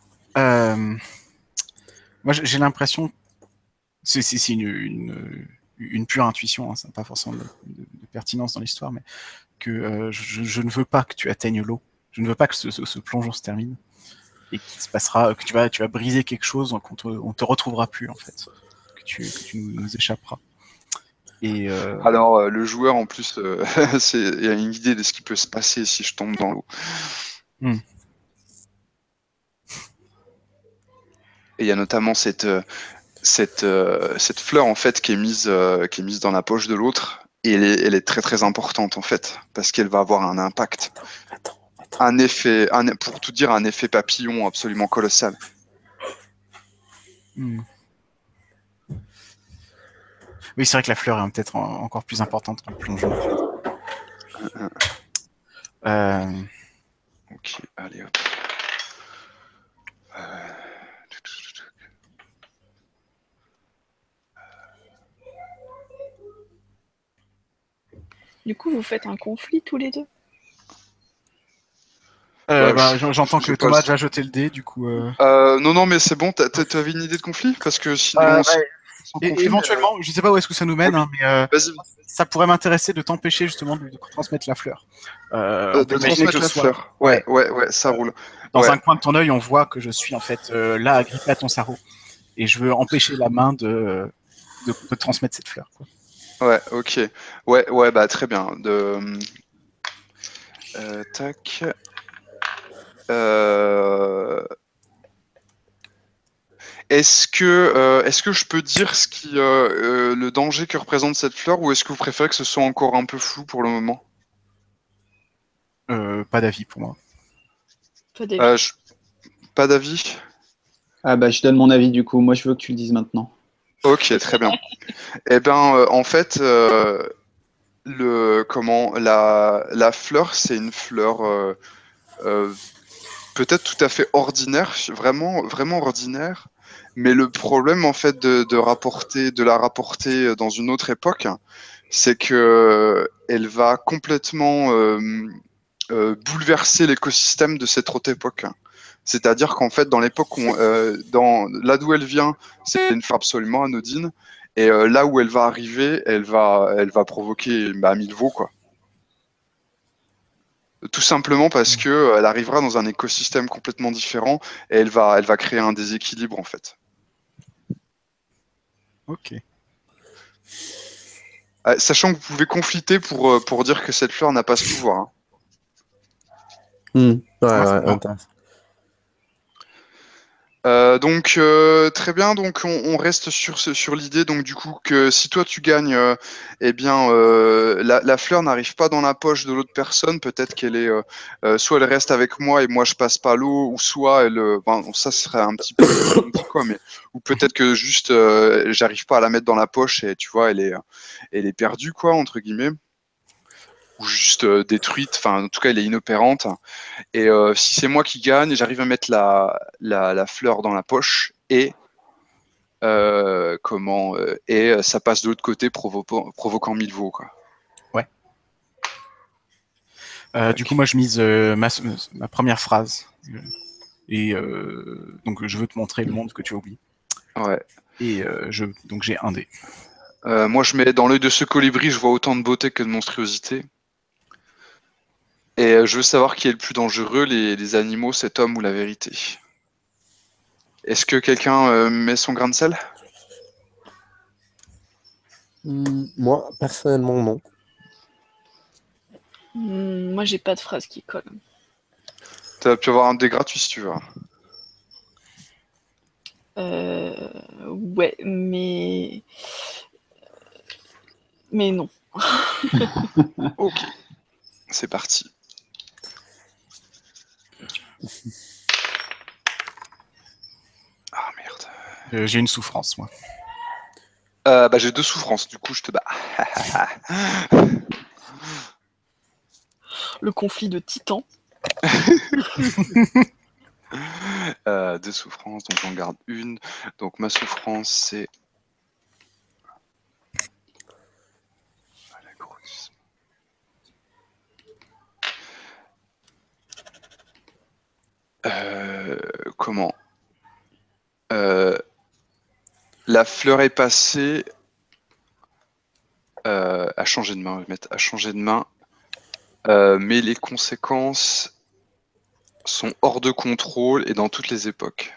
Moi, j'ai l'impression, c'est une pure intuition, hein, ça n'a pas forcément de pertinence dans l'histoire, mais que je ne veux pas que tu atteignes l'eau. Je ne veux pas que ce plongeon se termine et qu'il se passera, que tu vas briser quelque chose, on te retrouvera plus en fait, que tu nous échapperas. Et Alors le joueur en plus, il y a une idée de ce qui peut se passer si je tombe dans l'eau. Hmm. Et il y a notamment cette fleur en fait qui est mise dans la poche de l'autre. Et elle est très très importante en fait parce qu'elle va avoir un impact, un effet, pour tout dire, un effet papillon absolument colossal. Hmm. Oui, c'est vrai que la fleur est peut-être encore plus importante que le plongeon. En fait. Ok, allez hop. Du coup, vous faites un conflit tous les deux? J'entends que Thomas a déjà jeté le dé, du coup. Non, mais c'est bon, t'avais une idée de conflit? Parce que sinon, sans conflit, éventuellement, je sais pas où est-ce que ça nous mène, hein, mais vas-y, ça pourrait m'intéresser de t'empêcher justement de transmettre la fleur. On peut de imaginer que transmettre je la sois fleur. Ouais, ça roule. dans Ouais. un coin de ton œil, on voit que je suis en fait là agrippé à ton cerveau, et je veux empêcher la main de transmettre cette fleur, quoi. Ouais, ok. Ouais, bah très bien. Tac. Est-ce que je peux dire le danger que représente cette fleur, ou est-ce que vous préférez que ce soit encore un peu flou pour le moment? Pas d'avis pour moi. Pas d'avis? Ah bah, je donne mon avis du coup. Moi, je veux que tu le dises maintenant. Ok, très bien. Eh ben, en fait, la fleur, c'est une fleur euh, peut-être tout à fait ordinaire, vraiment, vraiment ordinaire. Mais le problème, en fait, de la rapporter dans une autre époque, c'est que elle va complètement bouleverser l'écosystème de cette autre époque. C'est-à-dire qu'en fait, dans l'époque, là d'où elle vient, c'est une fleur absolument anodine. Et là où elle va arriver, elle va provoquer 1000 veaux, quoi. Tout simplement parce que elle arrivera dans un écosystème complètement différent et elle va créer un déséquilibre, en fait. Ok. Sachant que vous pouvez confliter pour dire que cette fleur n'a pas ce pouvoir. Hein. Ouais, bon. intéressant. Donc très bien, donc on reste sur l'idée donc du coup que si toi tu gagnes, eh bien la fleur n'arrive pas dans la poche de l'autre personne, peut-être qu'elle est soit elle reste avec moi et moi je passe pas l'eau, ou soit elle, ça serait un petit peu gentil, quoi, mais ou peut-être que juste j'arrive pas à la mettre dans la poche et tu vois elle est perdue, quoi, entre guillemets, ou juste détruite, enfin en tout cas elle est inopérante. Et si c'est moi qui gagne, j'arrive à mettre la fleur dans la poche et ça passe de l'autre côté provoquant 1000 veaux, quoi. Du coup, moi, je mise ma première phrase. Et donc, je veux te montrer le monde que tu as oublié. Ouais. Et donc, j'ai un dé. Moi, je mets dans l'œil de ce colibri, je vois autant de beauté que de monstruosité. Et je veux savoir qui est le plus dangereux, les animaux, cet homme ou la vérité. Est-ce que quelqu'un met son grain de sel? Moi, personnellement, non. Moi, j'ai pas de phrase qui colle. Tu as pu avoir un dé gratuit si tu veux. Ouais, mais non. Ok, c'est parti. Ah merde. J'ai une souffrance, moi. J'ai 2 souffrances, du coup je te bats. Le conflit de titans. 2 souffrances, donc j'en garde une. Donc ma souffrance c'est... Comment la fleur est passée... à changer de main, je vais mettre à changer de main. Mais les conséquences sont hors de contrôle et dans toutes les époques.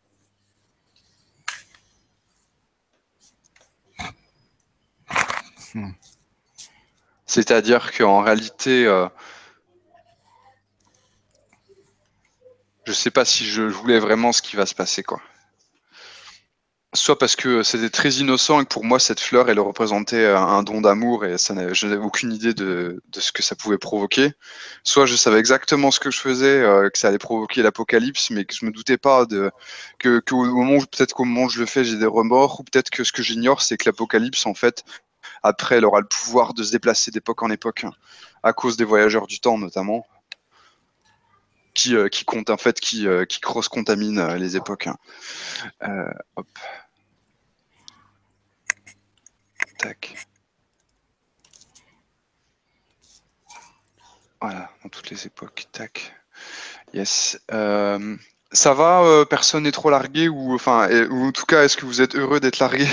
C'est-à-dire qu'en réalité, je sais pas si je voulais vraiment ce qui va se passer, quoi. Soit parce que c'était très innocent et que pour moi cette fleur elle représentait un don d'amour et je n'avais aucune idée de ce que ça pouvait provoquer. Soit je savais exactement ce que je faisais, que ça allait provoquer l'apocalypse, mais que je me doutais pas peut-être qu'au moment où je le fais j'ai des remords, ou peut-être que ce que j'ignore c'est que l'apocalypse en fait après elle aura le pouvoir de se déplacer d'époque en époque, hein, à cause des voyageurs du temps notamment. Qui compte en fait, qui cross-contamine les époques. Hein. Hop. Tac. Voilà, dans toutes les époques. Tac. Yes. Ça va, personne n'est trop largué ou en tout cas, est-ce que vous êtes heureux d'être largué?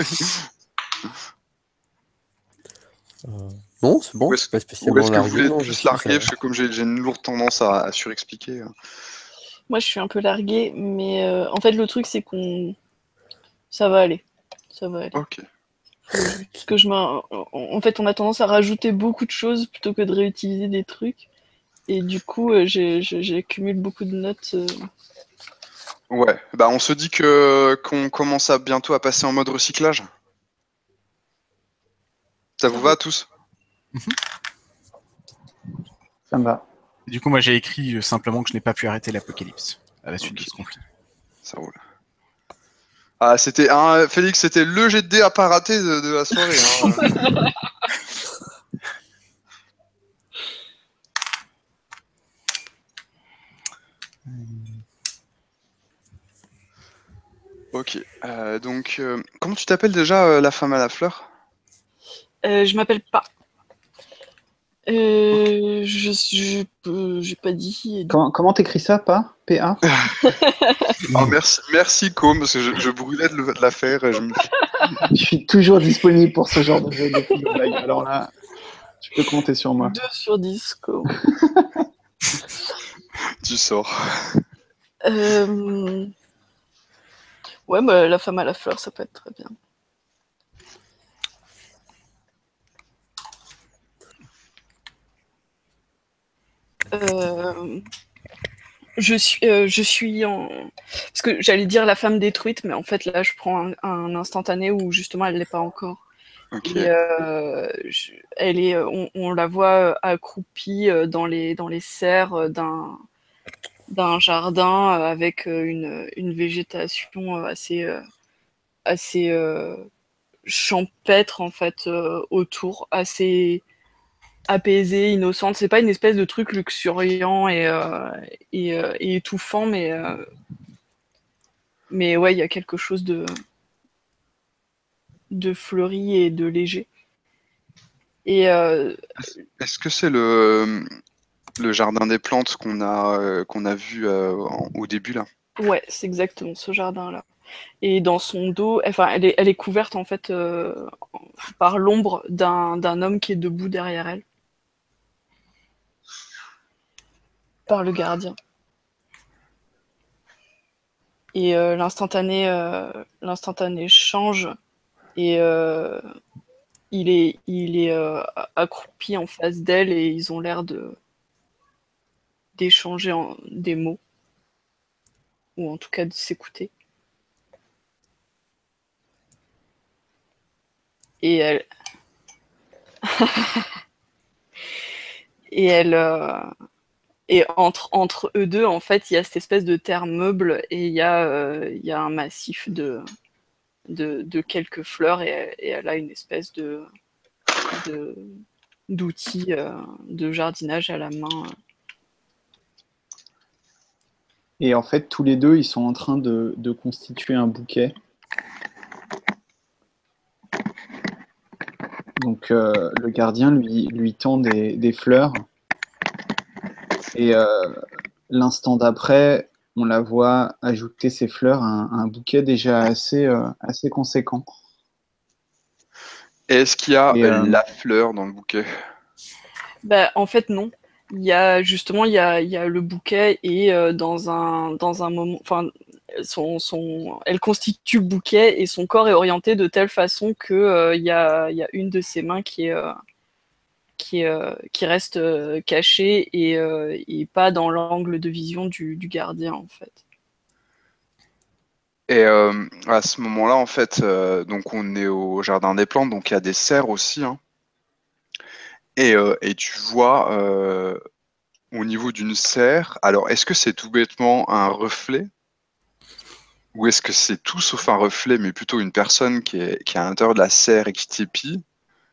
Non, c'est bon, Ou je suis pas est-ce spécialement que vous largué, voulez être non, plus largué? Parce que comme j'ai une lourde tendance à surexpliquer. Moi, je suis un peu larguée, mais en fait, le truc, c'est ça va aller. Ça va aller. Ok. Parce que en fait, on a tendance à rajouter beaucoup de choses plutôt que de réutiliser des trucs. Et du coup, j'accumule beaucoup de notes. Ouais. On se dit qu'on commence bientôt à passer en mode recyclage. Ça vous va tous? Ça me va. Du coup, moi, j'ai écrit simplement que je n'ai pas pu arrêter l'apocalypse à la suite de ce conflit. Ça roule. Ah, Félix, c'était le jet de dés à pas rater de la soirée. Hein. Ok. Donc, comment tu t'appelles déjà, la femme à la fleur? Je m'appelle pas. J'ai pas dit. Comment t'écris ça, pas PA? Oh, merci Com, parce que je brûlais de la faire. Et Je suis toujours disponible pour ce genre de jeu de blague. Alors là, tu peux compter sur moi. 2 sur 10, quoi. Tu sors. Ouais, bah, la femme à la fleur, ça peut être très bien. Je suis en... Parce que j'allais dire la femme détruite, mais en fait, là, je prends un instantané où, justement, elle l'est pas encore. Ok. Et elle est, on la voit accroupie dans les serres d'un jardin avec une végétation assez champêtre, en fait, autour, assez apaisée, innocente. C'est pas une espèce de truc luxuriant et étouffant, mais ouais, il y a quelque chose de fleuri et de léger. Et Est-ce que c'est le jardin des plantes qu'on a vu au début là? ouais, c'est exactement ce jardin-là. Et dans son dos, enfin, elle est couverte en fait par l'ombre d'un homme qui est debout derrière elle, par le gardien. Et l'instantané change et il est accroupi en face d'elle et ils ont l'air d'échanger des mots ou en tout cas de s'écouter. Et elle et elle et entre eux deux en fait il y a cette espèce de terre meuble et il y a un massif de quelques fleurs et elle a une espèce de d'outils de jardinage à la main. Et en fait, tous les deux, ils sont en train de constituer un bouquet. Donc, le gardien lui tend des fleurs. Et l'instant d'après, on la voit ajouter ses fleurs à un bouquet déjà assez conséquent. Est-ce qu'il y a Et, la fleur dans le bouquet? Bah, en fait, non. Il y a justement il y a le bouquet et dans un moment, enfin, elle constitue le bouquet et son corps est orienté de telle façon que il y a une de ses mains qui reste cachée et pas dans l'angle de vision du gardien en fait. Et à ce moment-là, en fait, donc on est au jardin des plantes, donc il y a des serres aussi, hein. Et tu vois au niveau d'une serre, alors est-ce que c'est tout bêtement un reflet? Ou est-ce que c'est tout sauf un reflet, mais plutôt une personne qui est à l'intérieur de la serre et qui t'épie?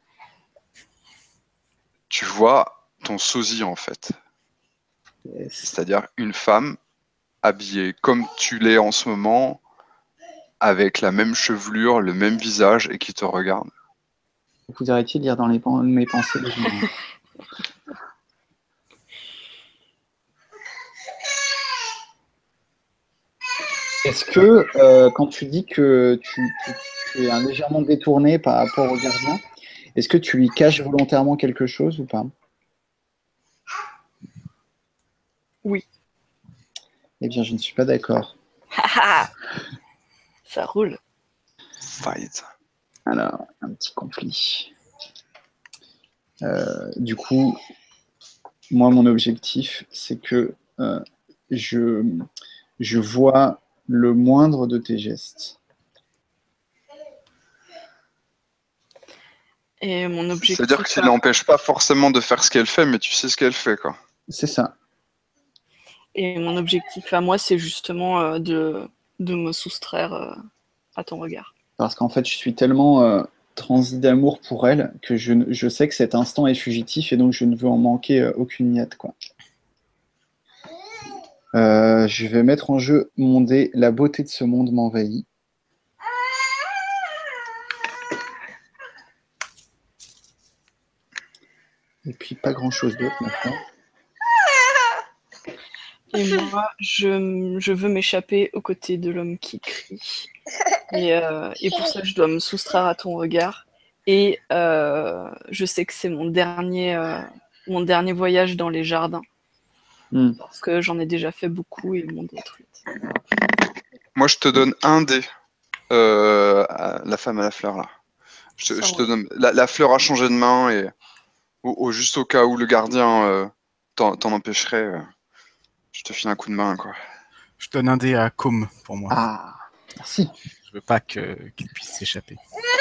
Tu vois ton sosie en fait. C'est-à-dire une femme habillée comme tu l'es en ce moment, avec la même chevelure, le même visage et qui te regarde. vous arrêtiez de lire dans mes pensées. Les gens. Est-ce que, quand tu dis que tu es légèrement détourné par rapport au gardien, est-ce que tu lui caches volontairement quelque chose ou pas? Oui. Eh bien, je ne suis pas d'accord. Ça roule. Fight. Alors, un petit conflit. Du coup, moi, mon objectif, c'est que je vois le moindre de tes gestes. Et mon objectif. C'est-à-dire que tu n'empêches pas forcément de faire ce qu'elle fait, mais tu sais ce qu'elle fait, quoi. C'est ça. Et mon objectif à moi, c'est justement de me soustraire à ton regard. Parce qu'en fait, je suis tellement transi d'amour pour elle que je sais que cet instant est fugitif et donc je ne veux en manquer aucune miette, quoi. Je vais mettre en jeu mon dé. La beauté de ce monde m'envahit. Et puis pas grand-chose d'autre maintenant. Et moi, je veux m'échapper aux côtés de l'homme qui crie. Et pour ça, je dois me soustraire à ton regard. Et je sais que c'est mon dernier voyage dans les jardins. Parce que j'en ai déjà fait beaucoup et ils m'ont détruite. Moi, je te donne un dé. La femme à la fleur, là. Je te donne... La fleur a changé de main et juste au cas où le gardien t'en empêcherait, je te file un coup de main, quoi. Je donne un dé à Com pour moi. Ah, merci. Je veux pas qu'il puisse s'échapper.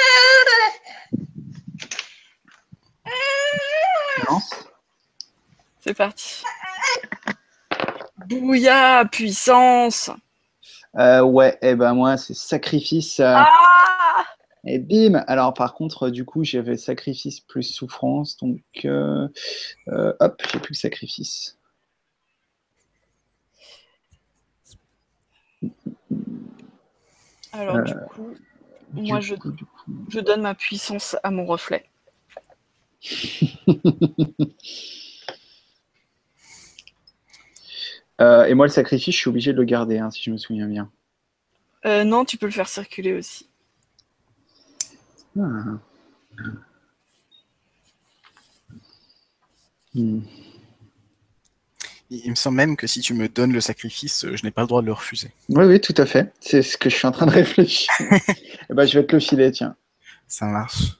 Lance. C'est parti. Bouya, puissance. Ouais, et ben moi, c'est sacrifice. Et bim. Alors par contre, du coup, j'avais sacrifice plus souffrance, donc hop, j'ai plus que sacrifice. Alors du coup, moi je donne ma puissance à mon reflet. Et moi, le sacrifice, je suis obligé de le garder, hein, si je me souviens bien. Non, tu peux le faire circuler aussi. Ah. Il me semble même que si tu me donnes le sacrifice, je n'ai pas le droit de le refuser. Oui, oui, tout à fait. C'est ce que je suis en train de réfléchir. Eh ben, je vais te le filer, tiens. Ça marche.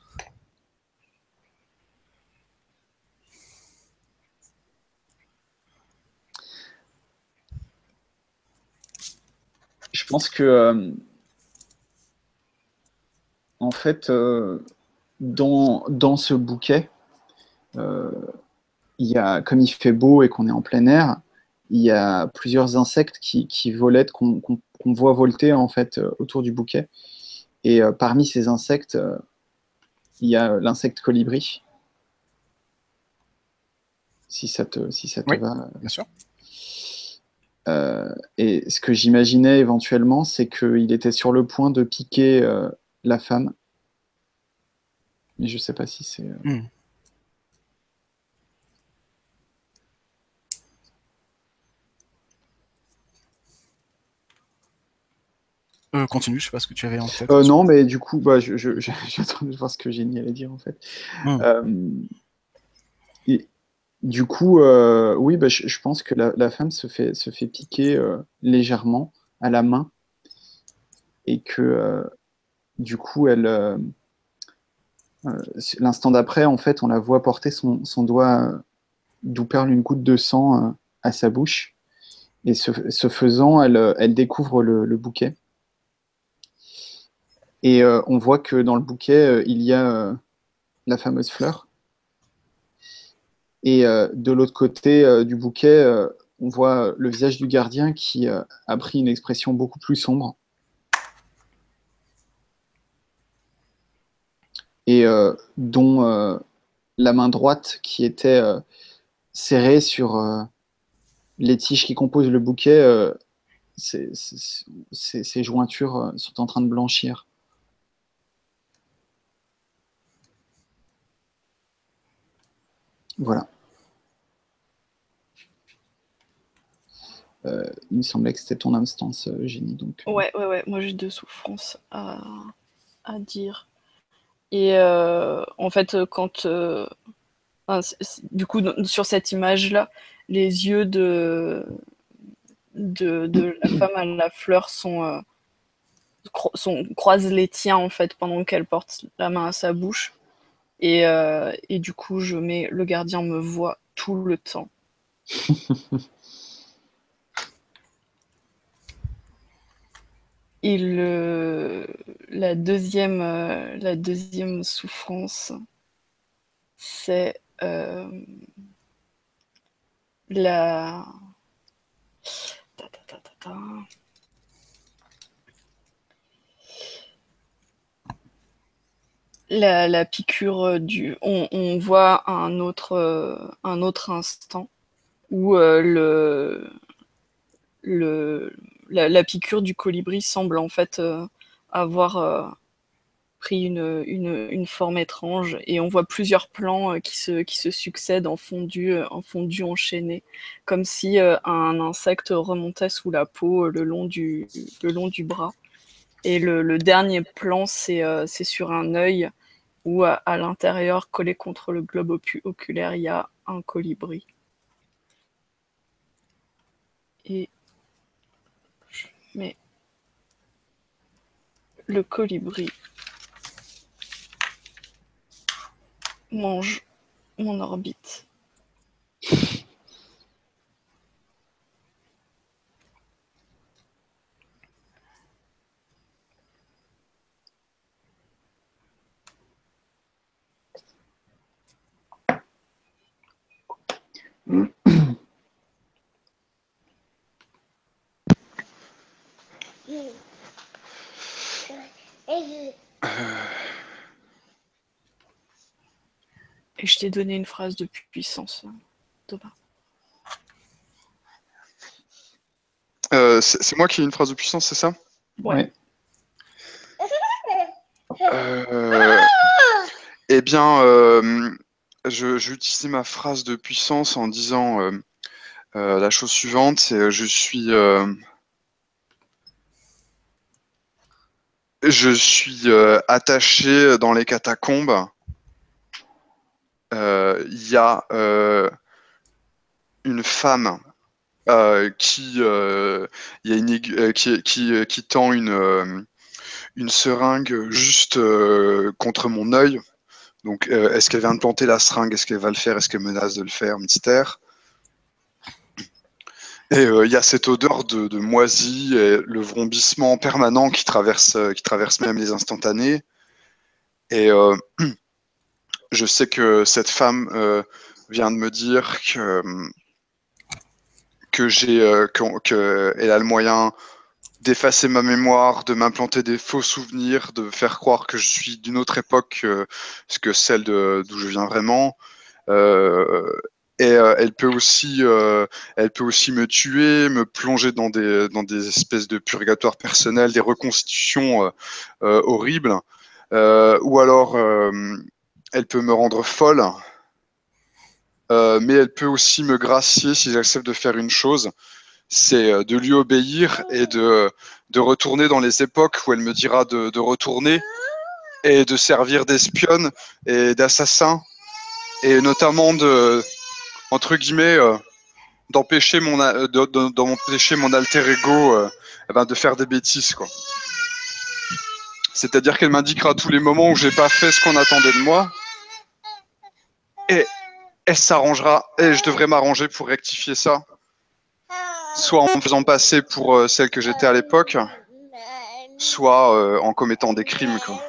Je pense que, en fait, dans ce bouquet, il y a, comme il fait beau et qu'on est en plein air, il y a plusieurs insectes qui volettent, qu'on voit volter en fait autour du bouquet. Et parmi ces insectes, il y a l'insecte colibri. Si ça te Oui, va. bien sûr. Et ce que j'imaginais éventuellement, c'est qu'il était sur le point de piquer la femme. Mais je sais pas si c'est... Continue, je sais pas ce que tu avais en tête. non, mais du coup, bah, j'attendais de voir ce que Jenny allait dire en fait. Et, du coup, oui, bah, je pense que la femme se fait piquer légèrement à la main et que du coup, l'instant d'après, en fait, on la voit porter son doigt d'où perle une goutte de sang à sa bouche. Et ce faisant, elle découvre le bouquet. Et on voit que dans le bouquet, il y a la fameuse fleur. Et de l'autre côté du bouquet, on voit le visage du gardien qui a pris une expression beaucoup plus sombre. Et dont la main droite qui était serrée sur les tiges qui composent le bouquet, ces jointures sont en train de blanchir. Voilà. Il me semblait que c'était ton instance, Génie. Donc, Ouais. Moi, j'ai 2 souffrances à dire. Et en fait, quand... du coup, sur cette image-là, les yeux de la femme à la fleur croisent les tiens, en fait, pendant qu'elle porte la main à sa bouche. Et du coup, le gardien me voit tout le temps. Et la deuxième souffrance, c'est la... La piqûre du... On voit un autre instant où la piqûre du colibri semble en fait avoir pris une forme étrange, et on voit plusieurs plans qui se succèdent en fondu enchaîné, comme si un insecte remontait sous la peau le long du bras. Et le dernier plan, c'est sur un œil où à l'intérieur, collé contre le globe oculaire, il y a un colibri. Mais le colibri mange mon orbite. Et je t'ai donné une phrase de puissance, Thomas. C'est moi qui ai une phrase de puissance, c'est ça? Ouais. Eh bien, je vais utiliser ma phrase de puissance en disant la chose suivante, c'est je suis attaché dans les catacombes. Il y a une femme qui tend une seringue juste contre mon œil. Donc, est-ce qu'elle vient de planter la seringue? Est-ce qu'elle va le faire? Est-ce qu'elle menace de le faire? Mystère. Et il y a cette odeur de moisi et le vrombissement permanent qui traverse même les instantanés. Et je sais que cette femme vient de me dire qu'elle a le moyen d'effacer ma mémoire, de m'implanter des faux souvenirs, de faire croire que je suis d'une autre époque que celle d'où je viens vraiment. Et elle peut aussi me tuer, me plonger dans des espèces de purgatoires personnels, des reconstitutions horribles. Ou alors, elle peut me rendre folle, mais elle peut aussi me gracier si j'accepte de faire une chose, c'est de lui obéir et de retourner dans les époques où elle me dira de retourner et de servir d'espionne et d'assassin, et notamment entre guillemets, d'empêcher d'empêcher mon alter ego de faire des bêtises, quoi. C'est-à-dire qu'elle m'indiquera tous les moments où j'ai pas fait ce qu'on attendait de moi, et elle s'arrangera, et je devrais m'arranger pour rectifier ça, soit en me faisant passer pour celle que j'étais à l'époque, soit en commettant des crimes, quoi.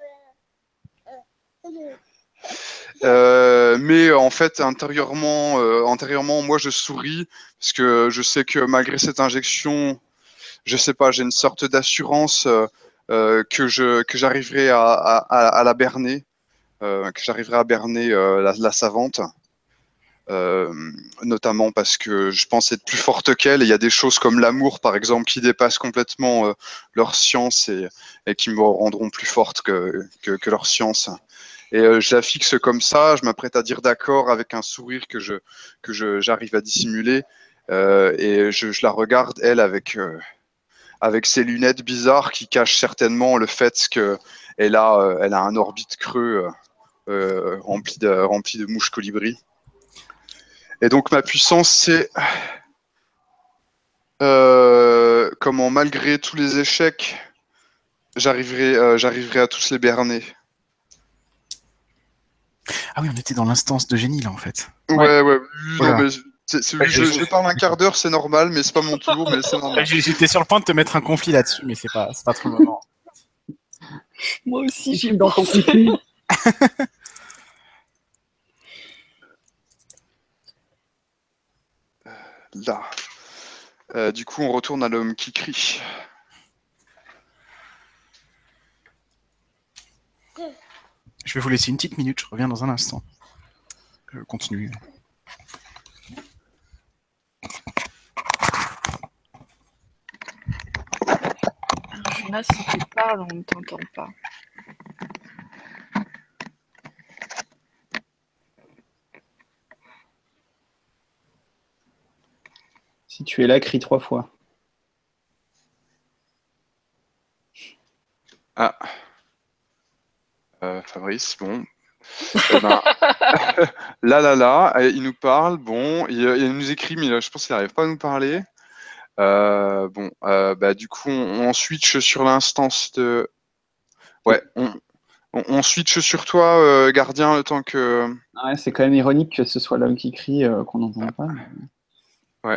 Mais en fait, intérieurement, moi, je souris parce que je sais que malgré cette injection, je sais pas, j'ai une sorte d'assurance que j'arriverai à la berner, que j'arriverai à berner la savante. Notamment parce que je pense être plus forte qu'elle, et il y a des choses comme l'amour, par exemple, qui dépassent complètement leur science et qui me rendront plus forte que leur science. Et je la fixe comme ça, je m'apprête à dire d'accord avec un sourire que j'arrive à dissimuler, et je la regarde, elle, avec ses lunettes bizarres qui cachent certainement le fait qu'elle elle a un orbite creux rempli de mouches colibris. Et donc ma puissance, c'est comment, malgré tous les échecs, j'arriverai à tous les berner. Ah oui, on était dans l'instance de génie là en fait. Ouais. Voilà. Non, mais je parle un quart d'heure, c'est normal, mais c'est pas mon tour, mais c'est normal. J'étais sur le point de te mettre un conflit là-dessus, mais c'est pas trop le moment. Moi aussi, Je j'ai suis dans ton pensé. conflit. Là. Du coup, on retourne à l'homme qui crie. Je vais vous laisser une petite minute, je reviens dans un instant. Je continue. Jonas, si tu parles, on ne t'entend pas. Si tu es là, crie 3 fois. Ah. Fabrice, bon. Eh ben, là, il nous parle, bon, il nous écrit, mais là, je pense qu'il n'arrive pas à nous parler. Bon, bah, du coup, on switch sur l'instance de... Ouais, on switch sur toi, gardien, le temps que... Ah ouais, c'est quand même ironique que ce soit l'homme qui crie qu'on n'entend pas. Ouais.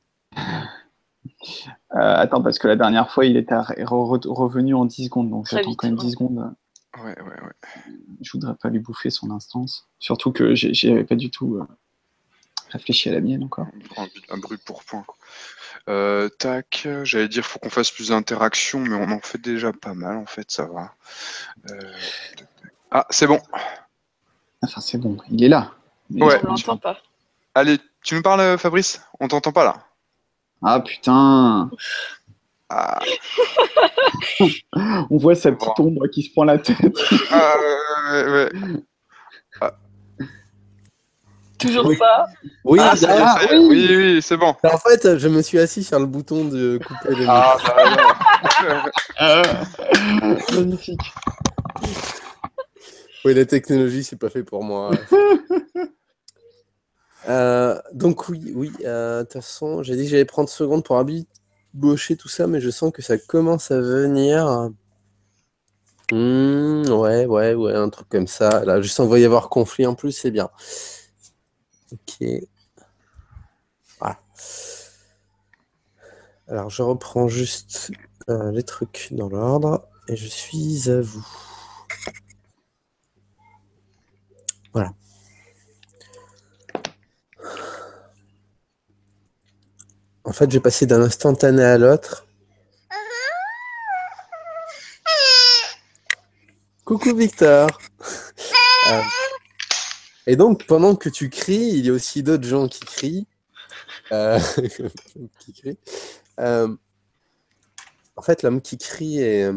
Attends, parce que la dernière fois, il était revenu en 10 secondes, donc Très j'attends vite, quand même ouais. 10 secondes. Ouais. Je voudrais pas lui bouffer son instance. Surtout que j'avais pas du tout réfléchi à la mienne encore. On prend un bruit pour point. Tac, j'allais dire faut qu'on fasse plus d'interactions, mais on en fait déjà pas mal en fait, ça va. Ah, c'est bon. Enfin, c'est bon, il est là. Mais Ouais. On l'entend pas. Allez, tu nous parles, Fabrice? On t'entend pas là. Ah putain. Ah, On voit sa Bon. petite ombre qui se prend la tête. ouais. Toujours Oui. pas. Oui, Ah, ça y est, ah, ça y est. Oui, c'est bon. en fait, je me suis assis sur le bouton de couper le micro. Ah, bah, Magnifique. Oui, la technologie, c'est pas fait pour moi. Donc oui, de toute façon, j'ai dit que j'allais prendre secondes pour bocher tout ça, mais je sens que ça commence à venir. Ouais, un truc comme ça. Là, je sens qu'il va y avoir conflit en plus, c'est bien. Ok. Voilà. Alors, je reprends juste les trucs dans l'ordre et je suis à vous. Voilà. En fait, j'ai passé d'un instantané à l'autre. Coucou Victor. Et donc, pendant que tu cries, il y a aussi d'autres gens qui crient. Qui crient. En fait, l'homme qui crie est...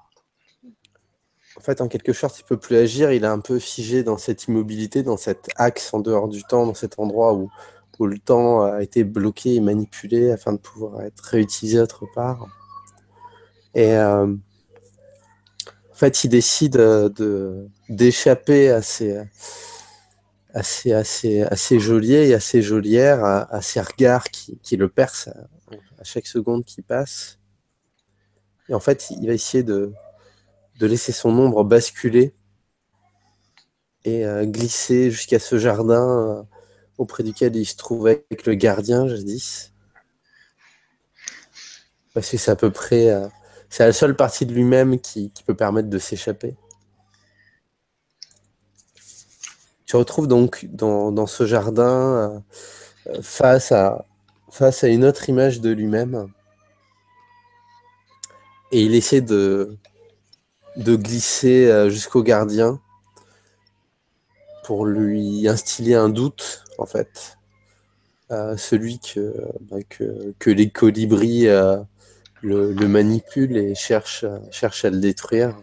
En fait, en quelque sorte, il peut plus agir. Il est un peu figé dans cette immobilité, dans cet axe en dehors du temps, dans cet endroit où le temps a été bloqué et manipulé afin de pouvoir être réutilisé autre part. Et en fait, il décide d'échapper à ces geôliers et à ces geôlières, à ces regards qui le percent à chaque seconde qui passe. Et en fait, il va essayer de laisser son ombre basculer et glisser jusqu'à ce jardin auprès duquel il se trouvait avec le gardien, jadis. Parce que c'est à peu près... c'est la seule partie de lui-même qui peut permettre de s'échapper. Tu retrouves donc dans ce jardin face à une autre image de lui-même. Et il essaie de glisser jusqu'au gardien pour lui instiller un doute, en fait. Celui que les colibris le manipulent et cherchent à le détruire.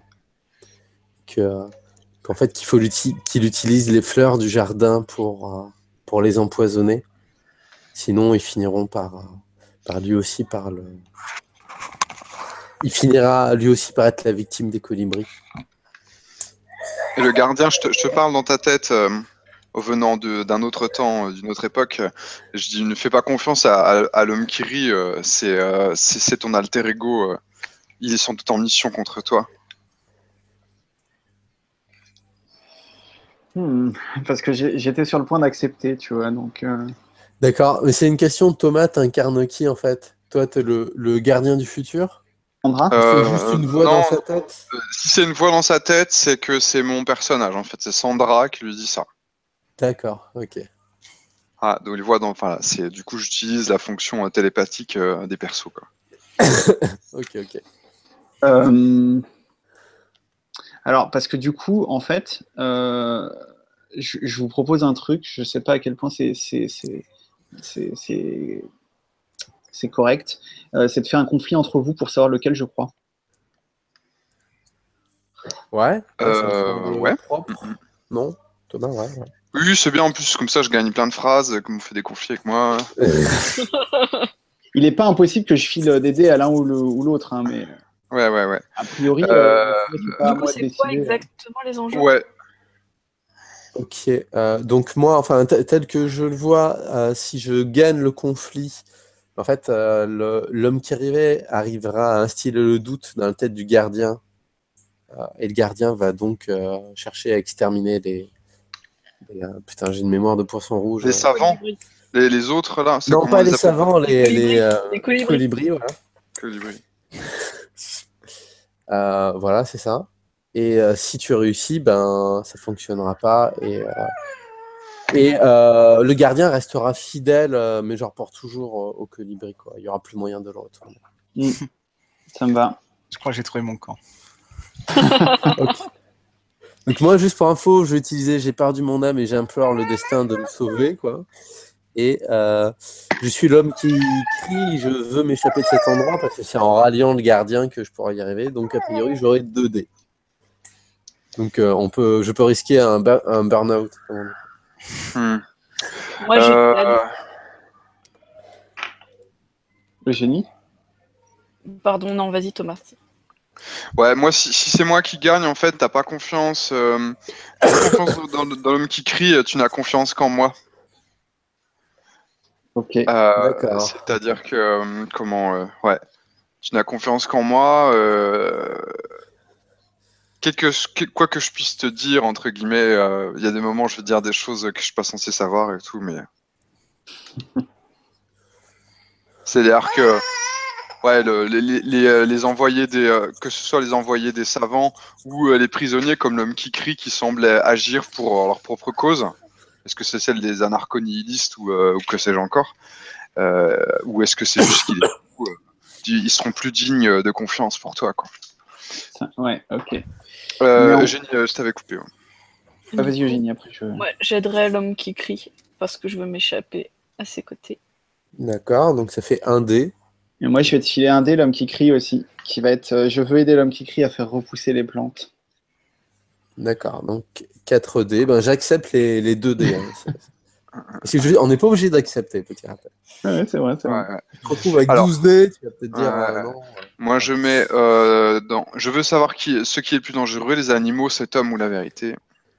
Qu'en fait, qu'il faut qu'il utilise les fleurs du jardin pour les empoisonner. Sinon, ils finiront par lui aussi il finira lui aussi par être la victime des colibris. Et le gardien, je te parle dans ta tête, au venant d'un autre temps, d'une autre époque. Je dis, ne fais pas confiance à l'homme qui rit, c'est ton alter ego. Il est sans doute en mission contre toi. Parce que j'étais sur le point d'accepter, tu vois, donc... D'accord, mais c'est une question. Thomas, t'incarnes qui, en fait? Toi, t'es le gardien du futur? Sandra C'est juste une voix non, dans sa tête? Si c'est une voix dans sa tête, c'est que c'est mon personnage, en fait. C'est Sandra qui lui dit ça. D'accord, ok. Ah, donc les voix dans... Enfin, du coup, j'utilise la fonction télépathique des persos, quoi. Ok. Alors, parce que du coup, en fait, je vous propose un truc, je ne sais pas à quel point c'est correct, c'est de faire un conflit entre vous pour savoir lequel je crois. Ouais, ça me semble ouais. propre. Non, Thomas, ouais. Oui, c'est bien, en plus, comme ça, je gagne plein de phrases, comme vous faites des conflits avec moi. il n'est pas impossible que je file des dés à l'un ou l'autre, hein, mais Ouais. a priori, c'est pas à Du coup, moi de c'est quoi décider. exactement les enjeux? Ouais. Ok, donc moi, enfin, tel que je le vois, si je gagne le conflit, en fait, l'homme qui arrivera à instiller le doute dans la tête du gardien, et le gardien va donc chercher à exterminer putain, j'ai une mémoire de poisson rouge. Les savants, Colibri. les autres là, c'est Non, comment on pas les les appelle? savants, Les colibris. colibris, voilà. Colibri. Voilà, c'est ça. Et si tu réussis, ben, ça fonctionnera pas. Et le gardien restera fidèle, mais genre pour toujours au colibri, quoi. Il y aura plus moyen de le retourner. Ça me va. Je crois que j'ai trouvé mon camp. Ok. Donc moi, juste pour info, j'ai perdu mon âme et j'implore le destin de me sauver, quoi. Et je suis l'homme qui crie, je veux m'échapper de cet endroit parce que c'est en ralliant le gardien que je pourrai y arriver. Donc a priori, j'aurai 2 dés. Donc je peux risquer un burn-out. Comment on dit. Moi, j'ai Eugénie? Pardon, non, vas-y, Thomas. Ouais, moi, si c'est moi qui gagne, en fait, t'as pas confiance. T'as pas confiance dans l'homme qui crie, tu n'as confiance qu'en moi. Ok. D'accord. C'est-à-dire que, ouais, tu n'as confiance qu'en moi. Quoi que je puisse te dire, entre guillemets, il y a des moments où je vais dire des choses que je suis pas censé savoir et tout, mais. C'est-à-dire que. Ouais, les envoyés que ce soit les envoyés des savants ou les prisonniers comme l'homme qui crie qui semblent agir pour leur propre cause. Est-ce que c'est celle des anarcho-nihilistes ou que sais-je encore ou est-ce que c'est juste ils seront plus dignes de confiance pour toi, quoi. Ouais, ok. Eugénie, je t'avais coupé. Ouais. Vas-y, Eugénie, après je. Ouais, j'aiderai l'homme qui crie parce que je veux m'échapper à ses côtés. D'accord, donc ça fait 1 dé. Et moi, je vais te filer un dé, l'homme qui crie aussi, qui va être. Je veux aider l'homme qui crie à faire repousser les plantes. D'accord, donc 4 dés. Ben, j'accepte les 2 dés. Hein. Parce que on n'est pas obligé d'accepter, petit rappel. Ouais, c'est vrai, c'est vrai. Ouais. Tu te retrouves avec Alors, 12 dés, tu vas peut-être dire non. Moi, je mets je veux savoir ce qui est le plus dangereux, les animaux, cet homme ou la vérité.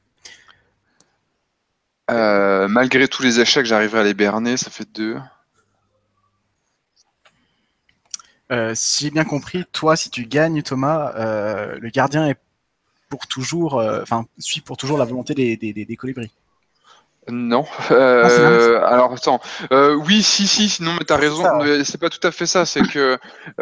Malgré tous les échecs, j'arriverai à les berner, ça fait 2. Si j'ai bien compris, toi, si tu gagnes, Thomas, le gardien est pour toujours, suit pour toujours la volonté des colibris. Non. C'est l'inverse. Alors attends. Oui, si. Non, mais t'as raison. ça, ouais. C'est pas tout à fait ça. C'est que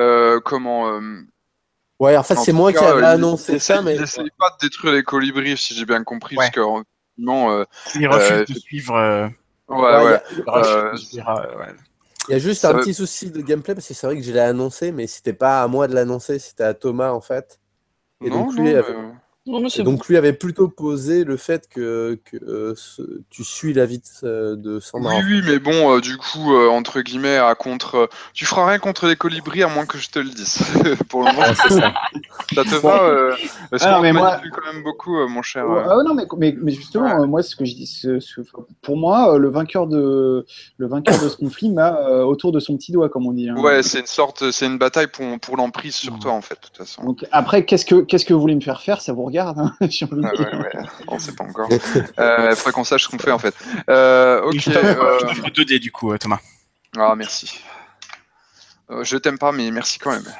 Ouais, en fait, en c'est tout moi qui cas, avais annoncé ça, mais. il essaye pas de détruire les colibris, si j'ai bien compris, Ouais. parce que non. Il refuse de suivre. Ouais. Il y a juste ça un veut- petit souci de gameplay parce que c'est vrai que je l'ai annoncé, mais c'était pas à moi de l'annoncer, c'était à Thomas en fait. Et donc lui avait, Non, mais et c'est donc lui avait plutôt posé le fait que tu suis la vie de Sandra. en fait. Oui, mais bon, du coup, entre guillemets, tu feras rien contre les colibris à moins que je te le dise. Pour le moment, Ouais, c'est ça. ça te va parce Ah, non, qu'on te mais moi- manipule quand même beaucoup, mon cher. Ah ouais, non, mais justement, Ouais. moi, ce que je dis, pour moi, le vainqueur de ce conflit m'a autour de son petit doigt, comme on dit. Hein. Ouais, c'est une bataille pour l'emprise sur toi, en fait, de toute façon. Donc après, qu'est-ce que vous voulez me faire faire, ça vous regarde. Hein, j'ai envie de Ouais, dire. ouais, on sait pas encore. Il faudrait qu'on sache ce qu'on fait, en fait. Ok. Je t'offre 2 dés, du coup, Thomas. Ah, merci. Je t'aime pas, mais merci quand même.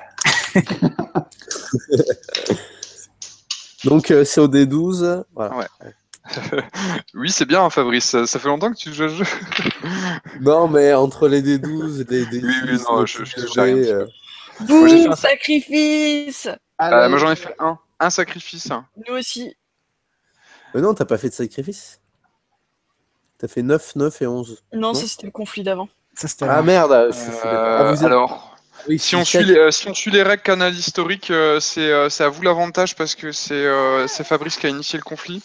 Donc c'est au D12. Voilà. Ouais. Oui, c'est bien, Fabrice. Ça fait longtemps que tu joues à ce jeu. Non, mais entre les D12, les D6, Oui, non, les je petits j'ai rien dés, dit. Boum, j'ai fait un sacrifice. Allez, moi, j'en ai fait un sacrifice. Nous aussi. Mais non, t'as pas fait de sacrifice. T'as fait 9, 9 et 11. Non, Non ça c'était le conflit d'avant. Ça, c'était Ah merde, je suis bête. Ah, vous êtes... Alors, oui, si on suit les règles canal historiques, c'est à vous l'avantage parce que c'est Fabrice qui a initié le conflit.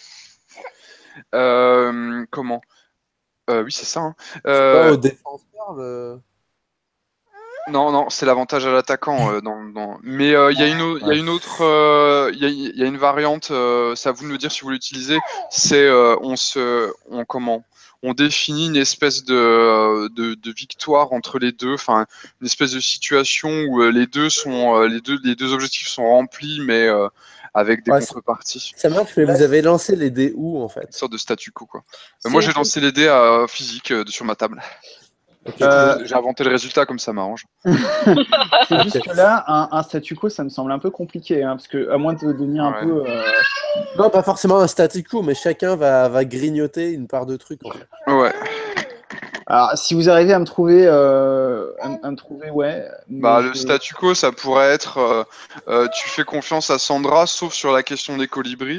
Comment Oui, c'est ça. Hein. C'est pas au défenseur le... Non, c'est l'avantage à l'attaquant. Mais il y a une autre, il y a une variante. C'est à vous de me dire si vous l'utilisez. C'est on on définit une espèce de victoire entre les deux, enfin une espèce de situation où les deux objectifs sont remplis, mais avec des Ouais, contreparties. ça marche, mais vous avez lancé les dés où en Une fait? sorte de statu quo, quoi. Moi, j'ai lancé les dés physiques sur ma table. Ok. Du coup, j'ai inventé le résultat comme ça m'arrange. C'est juste que là, un statu quo, ça me semble un peu compliqué, hein, parce que à moins de devenir un Ouais. peu. Non, pas forcément un statu quo, mais chacun va grignoter une part de trucs en fait. Ouais. Alors, si vous arrivez à me trouver, ouais. Bah, mais le statu quo, ça pourrait être tu fais confiance à Sandra, sauf sur la question des colibris.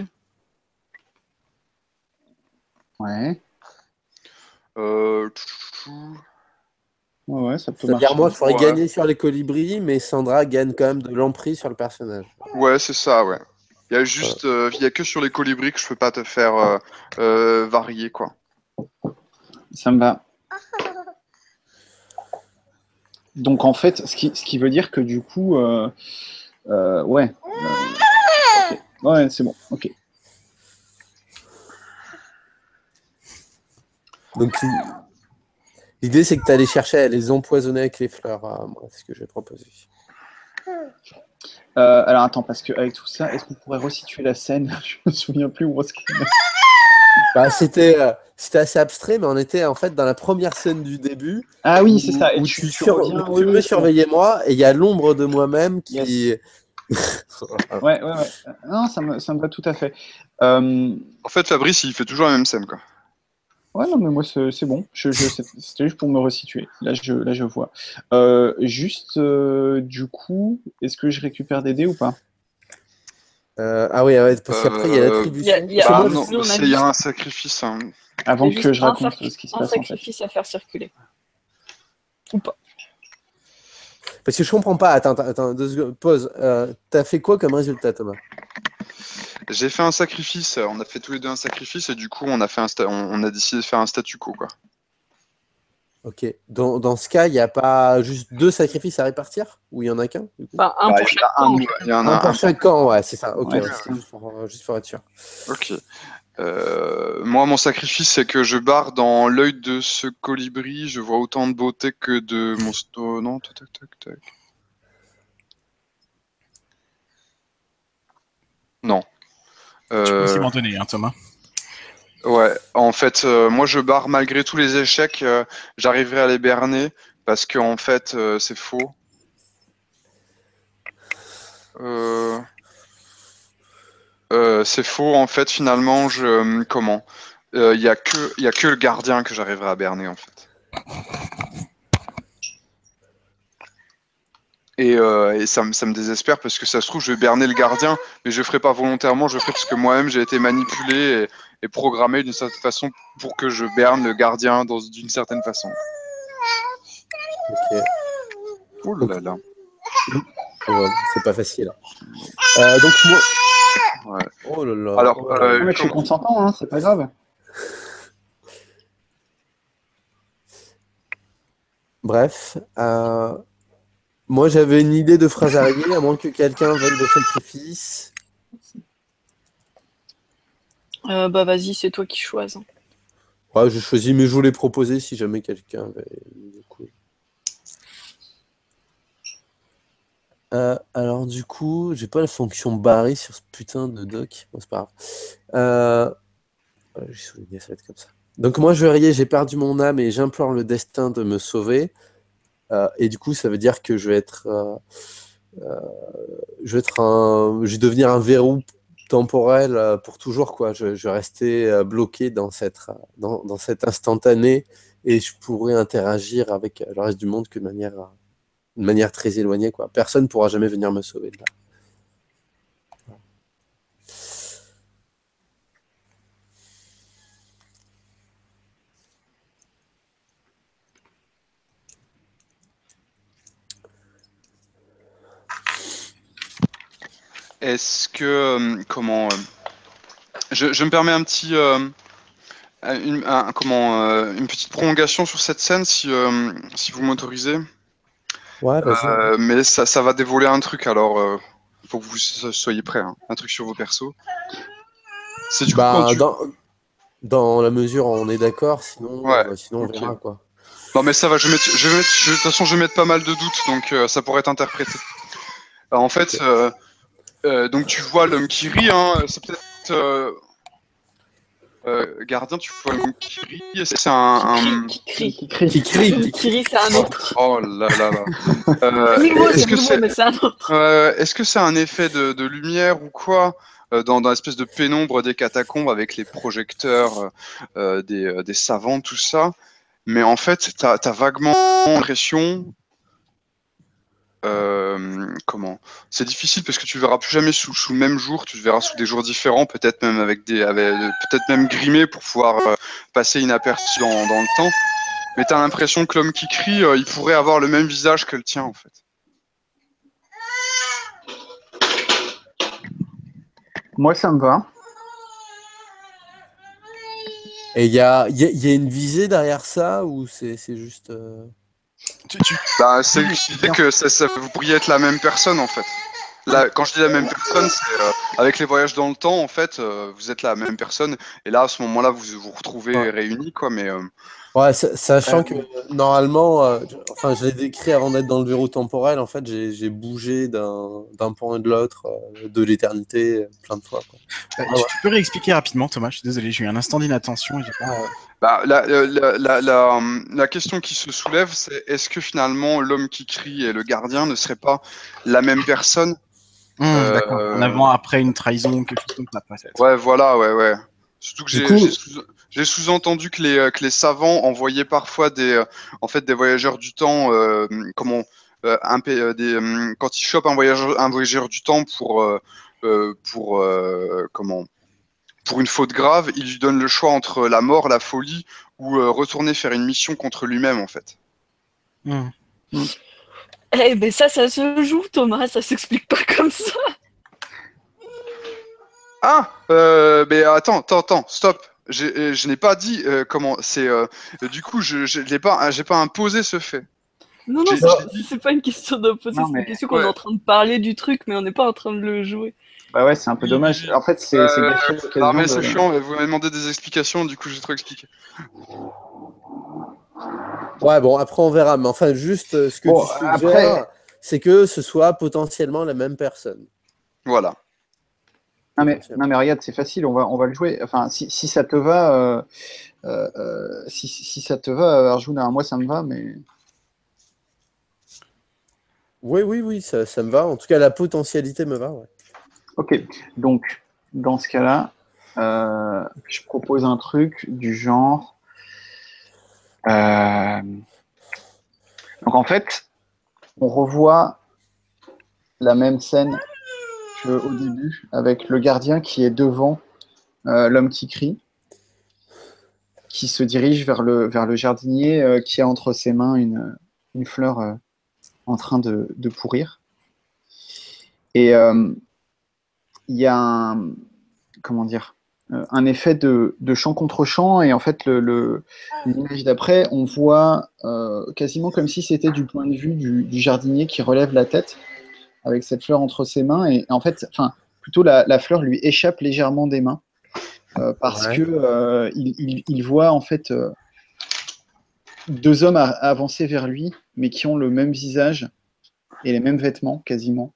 Ouais. Euh, Ouais, ça peut C'est-à-dire marcher. moi, je pourrais Ouais. gagner sur les colibris, mais Sandra gagne quand même de l'emprise sur le personnage. Ouais, c'est ça, ouais. Il y a juste, il y a que sur les colibris que je peux pas te faire varier, quoi. Ça me va. Donc en fait, ce qui veut dire que du coup, ouais. Ok. Ouais, c'est bon. Ok. Donc l'idée, c'est que tu allais chercher à les empoisonner avec les fleurs. Moi, c'est ce que j'ai proposé. Alors attends, parce qu'avec tout ça, est-ce qu'on pourrait resituer la scène? Je me souviens plus où est-ce qu'on est. Bah, c'était assez abstrait, mais on était en fait dans la première scène du début. Ah oui, c'est ça. Et Où tu tu reviens. où tu me surveillais moi, et il y a l'ombre de moi-même qui. Ouais. Non, ça me va tout à fait. En fait, Fabrice, il fait toujours la même scène, quoi. Ouais, non, mais moi, c'est bon. C'était juste pour me resituer. Là, je vois. Juste, du coup, est-ce que je récupère des dés ou pas? Ah oui, ouais, parce qu'après, il y a l'attribution. Il y a- Parce que Bah moi, non, nous, on a il y a juste- un sacrifice. Hein. Avant Il y a que juste je raconte ce qui se un passe, en fait. sacrifice à faire circuler. Ou pas. Parce que je comprends pas. Attends, 2 secondes. Pause. T'as fait quoi comme résultat, Thomas? J'ai fait un sacrifice, on a fait tous les deux un sacrifice, et du coup, on a décidé de faire un statu quo, quoi. Ok. Dans ce cas, il n'y a pas juste 2 sacrifices à répartir? Ou il y en a qu'un, du coup? Enfin, un Bah, pour il y chaque en a camp. il y en a Un pour chaque camp, ouais, c'est ça. Ok, Ouais, ouais, c'est c'était juste pour être sûr. Ok. Moi, mon sacrifice, c'est que je barre dans l'œil de ce colibri. Je vois autant de beauté que de mon non, tac, tac, tac, tac. Non. Tu peux aussi m'en donner, hein, Thomas. Ouais, en fait, moi, je barre malgré tous les échecs. J'arriverai à les berner parce que en fait, c'est faux. C'est faux. En fait, finalement, comment? Il y a que le gardien que j'arriverai à berner, en fait. Et ça me désespère parce que ça se trouve, je vais berner le gardien, mais je le ferai pas volontairement, je le ferai parce que moi-même j'ai été manipulé et programmé d'une certaine façon pour que je berne le gardien d'une certaine façon. Ok. Oh là là. Ouais, c'est pas facile. Donc moi. Ouais. Oh là là. Alors, oh là là. Non, mais je suis consentant, hein, c'est pas grave. Bref, moi j'avais une idée de phrase arrêtée, à moins que quelqu'un veuille le sacrifice. Bah vas-y, c'est toi qui choisis. Ouais, je choisis, mais je voulais proposer si jamais quelqu'un avait. Du coup. Alors du coup, j'ai pas la fonction barrer sur ce putain de doc. Bon, c'est pas grave. J'ai souligné, ça va être comme ça. Donc moi je riais, j'ai perdu mon âme et j'implore le destin de me sauver. Et du coup, ça veut dire que je vais vais devenir un verrou temporel pour toujours, quoi. Je vais rester bloqué dans cet instantané et je pourrais interagir avec le reste du monde que de manière très éloignée, quoi. Personne ne pourra jamais venir me sauver de là. Est-ce que je me permets un petit une petite prolongation sur cette scène si vous m'autorisez. Ouais, vas-y. Mais ça va dévoiler un truc, alors faut que vous soyez prêts. Hein. Un truc sur vos persos. C'est du coup Bah, Dans la mesure où on est d'accord, sinon, Ouais, sinon on ok. verra quoi. Non, mais ça va, de toute façon, je vais mettre pas mal de doutes, donc ça pourrait être interprété. Alors, en fait, donc tu vois l'homme qui rit, hein, c'est peut-être gardien, tu vois l'homme qui rit, est-ce que c'est Qui crie. Qui crie. Qui crie, L'homme qui qui crie. rit, c'est un autre. Oh là là là. Niveau, Est-ce c'est que nouveau, c'est mais c'est un autre. est-ce que c'est un effet de lumière ou quoi dans l'espèce de pénombre des catacombes avec les projecteurs des savants, tout ça. Mais en fait, t'as vaguement l'impression. Comment? C'est difficile parce que tu le verras plus jamais sous le même jour, tu le verras sous des jours différents, peut-être même peut-être même grimé pour pouvoir passer inaperçu dans le temps. Mais t'as l'impression que l'homme qui crie, il pourrait avoir le même visage que le tien en fait. Moi, ça me va. Et il y a une visée derrière ça ou c'est juste. Bah, c'est l'idée que vous pourriez être la même personne en fait. Là, quand je dis la même personne, c'est avec les voyages dans le temps, en fait, vous êtes la même personne. Et là, à ce moment-là, vous vous retrouvez Ouais. réunis, quoi. Mais Ouais, sachant que normalement, enfin, je l'ai décrit avant d'être dans le verrou temporel, en fait, j'ai bougé d'un point de l'autre de l'éternité plein de fois, quoi. Tu peux réexpliquer rapidement, Thomas? Je suis désolé, j'ai eu un instant d'inattention et j'ai pas. bah, la question qui se soulève, c'est est-ce que finalement l'homme qui crie et le gardien ne seraient pas la même personne? D'accord. En avant, après une trahison, quelque chose comme ça, peut-être. Ouais, voilà, ouais. Surtout que Du coup, j'ai sous-entendu que les savants envoyaient parfois en fait, des voyageurs du temps, quand ils chopent un voyageur du temps pour une faute grave, ils lui donnent le choix entre la mort, la folie ou retourner faire une mission contre lui-même, en fait. Hmm. Eh ben ça se joue, Thomas, ça s'explique pas comme ça. Ah, mais attends, stop. Je n'ai pas dit comment. C'est du coup, je l'ai pas, j'ai pas imposé ce fait. Non, J'ai dit, c'est pas une question d'opposer, Non, c'est mais une question qu'on est ouais. en train de parler du truc, mais on n'est pas en train de le jouer. Bah ouais, c'est un peu Oui, dommage. oui. En fait, c'est gâcher Non, l'occasion mais de. c'est chiant. Vous m'avez demandé des explications, du coup, j'ai trop expliqué. ouais, bon, après on verra, mais enfin, juste ce que Bon, tu après, suggères, c'est que ce soit potentiellement la même personne. Voilà. Potentiellement. non mais regarde, c'est facile, on va le jouer. Enfin, si ça te va, si ça te va, Arjuna, moi ça me va, mais Oui, ça me va. En tout cas, la potentialité me va, ouais. ok. Donc, dans ce cas-là, je propose un truc du genre. euh, Donc en fait, on revoit la même scène qu'au début avec le gardien qui est devant l'homme qui crie, qui se dirige vers le jardinier qui a entre ses mains une fleur en train de pourrir. Et il y a comment dire, un effet de champ contre champ. Et en fait, l'image d'après, on voit quasiment comme si c'était du point de vue du jardinier qui relève la tête avec cette fleur entre ses mains. Et en fait, enfin, plutôt la fleur lui échappe légèrement des mains parce Ouais. que il voit en fait deux hommes avancer vers lui, mais qui ont le même visage et les mêmes vêtements quasiment.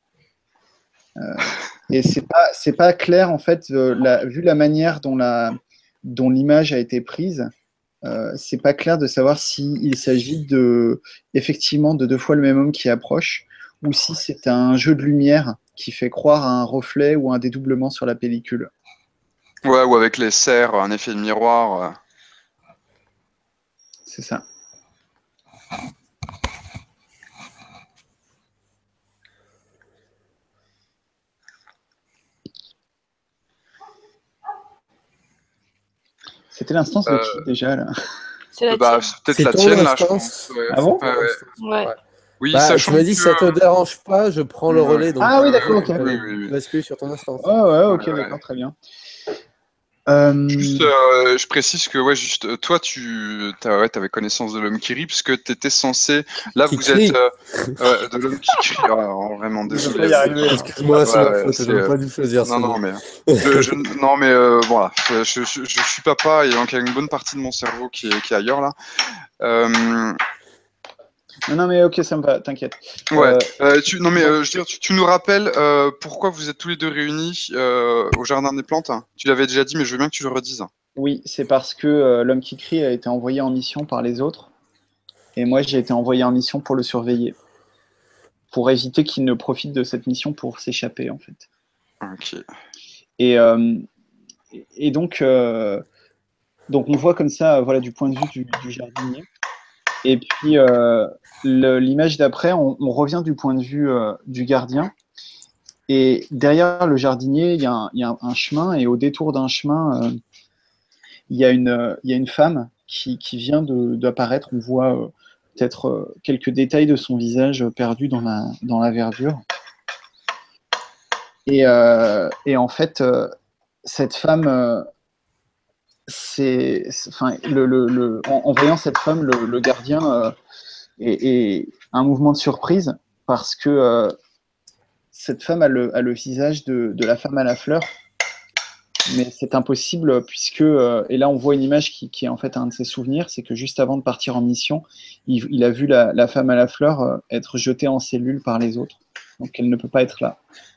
Et c'est pas clair en fait, vu la manière dont l'image a été prise, c'est pas clair de savoir s'il s'agit effectivement de deux fois le même homme qui approche ou si c'est un jeu de lumière qui fait croire à un reflet ou un dédoublement sur la pellicule. Ouais, ou avec les serres, un effet de miroir. C'est ça. C'était l'instance de qui déjà là? C'est la Bah, tienne. c'est peut-être C'est la ton tienne là, je instance. pense. Ouais. Ah bon? Ouais. Ouais. Oui, Bah, sachant tu m'as dit si ça te que. dérange pas, je prends le Ouais. relais. Donc Ah oui, d'accord, ok. Oui. basculer sur ton instance. Ouais, ok, Ouais. d'accord, très bien. Juste, je précise que ouais, juste, toi, t'avais connaissance de l'homme qui rit, parce que t'étais censé. Là, Qui vous êtes crie. de l'homme qui crie. Ah, vraiment Je vais désolé. pas y arriver. Excuse-moi, c'est Ouais, ma ouais, faute, j'aurais pas dû choisir ce non, non, nom. mais non, mais voilà. Je suis papa, et donc il y a une bonne partie de mon cerveau qui est ailleurs là. Non, mais ok, ça me va, t'inquiète. Ouais. Non, mais je veux dire, tu nous rappelles pourquoi vous êtes tous les deux réunis au Jardin des Plantes? Tu l'avais déjà dit, mais je veux bien que tu le redises. Oui, c'est parce que l'homme qui crie a été envoyé en mission par les autres, et moi j'ai été envoyé en mission pour le surveiller, pour éviter qu'il ne profite de cette mission pour s'échapper en fait. Ok. Et, donc on voit comme ça, voilà, du point de vue du jardinier. Et puis l'image d'après, on revient du point de vue du gardien. Et derrière le jardinier, il y a un chemin, et au détour d'un chemin, il y a une femme qui vient d'apparaître. On voit peut-être quelques détails de son visage perdu dans la verdure. Et en fait, cette femme, enfin, en voyant cette femme, le gardien est un mouvement de surprise parce que cette femme a le visage de la femme à la fleur. Mais c'est impossible puisque, et là on voit une image qui est en fait un de ses souvenirs, c'est que juste avant de partir en mission, il a vu la femme à la fleur être jetée en cellule par les autres. Donc elle ne peut pas être là.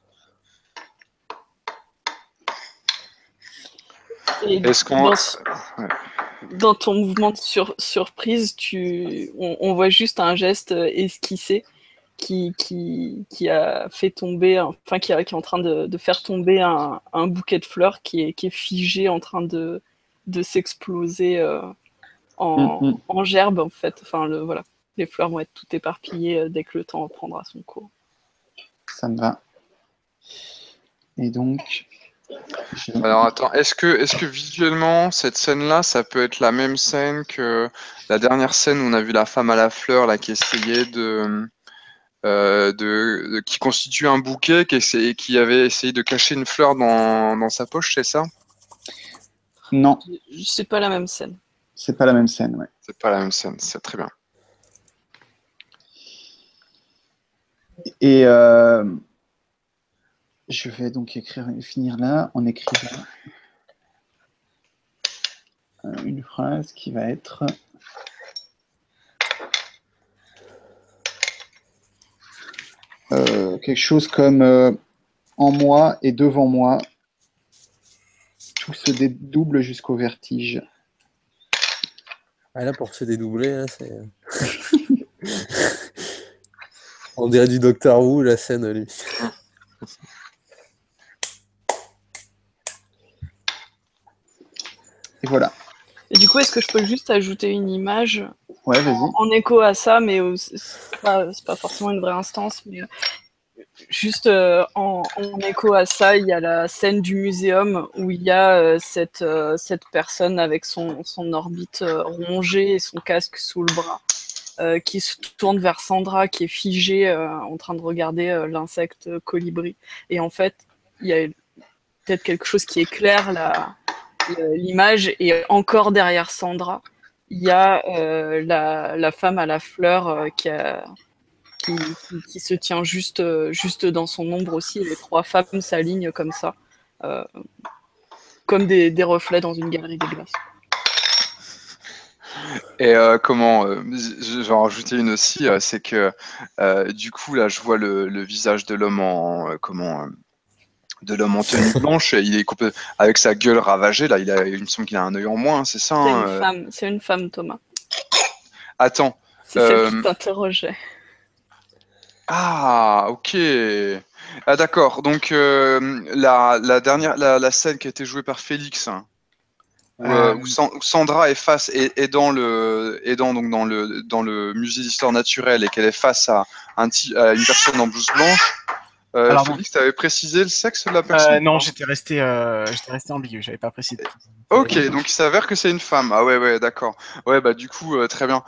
Et Est-ce qu'on. dans ton mouvement de surprise, on voit juste un geste esquissé qui a fait tomber, enfin qui est en train de faire tomber un bouquet de fleurs qui est figé en train de s'exploser en gerbe en fait. Enfin voilà, les fleurs vont être toutes éparpillées dès que le temps reprendra son cours. Ça me va. Et donc. Alors attends, est-ce que visuellement cette scène-là, ça peut être la même scène que la dernière scène où on a vu la femme à la fleur là qui essayait qui constitue un bouquet, qui avait essayé de cacher une fleur dans sa poche, c'est ça? Non, C'est pas la même scène. c'est pas la même scène, ouais. C'est pas la même scène, c'est très bien. Et je vais donc finir là en écrivant une phrase qui va être quelque chose comme en moi et devant moi, tout se dédouble jusqu'au vertige. Ah, là, pour se dédoubler, là, c'est. On dirait du Doctor Who, la scène, lui. Et voilà. Et du coup, est-ce que je peux juste ajouter une image Ouais, vas-y. en écho à ça, mais c'est pas forcément une vraie instance, mais juste en écho à ça, il y a la scène du muséum où il y a cette personne avec son orbite rongée et son casque sous le bras, qui se tourne vers Sandra, qui est figée en train de regarder l'insecte colibri. Et en fait, il y a peut-être quelque chose qui éclaire l'image, et encore derrière Sandra, il y a la femme à la fleur qui se tient juste dans son ombre aussi, et les trois femmes s'alignent comme ça, comme des reflets dans une galerie de glace. Et je vais en rajouter une aussi, c'est que du coup là je vois le visage de l'homme de l'homme en tenue blanche, et il est avec sa gueule ravagée là, il me semble qu'il a un œil en moins, c'est ça, hein, C'est une femme, Thomas. Attends. C'est celle qui t'interrogeait. Ah, ok. Ah, d'accord. Donc la dernière, la scène qui a été jouée par Félix, hein, où Sandra est donc dans le musée d'histoire naturelle, et qu'elle est face à à une personne en blouse blanche. Alors Félix, tu avais précisé le sexe de la personne? non, j'étais resté ambigu, j'avais pas précisé. Ok, donc il s'avère que c'est une femme. Ah ouais, ouais, d'accord. Ouais, bah du coup, très bien.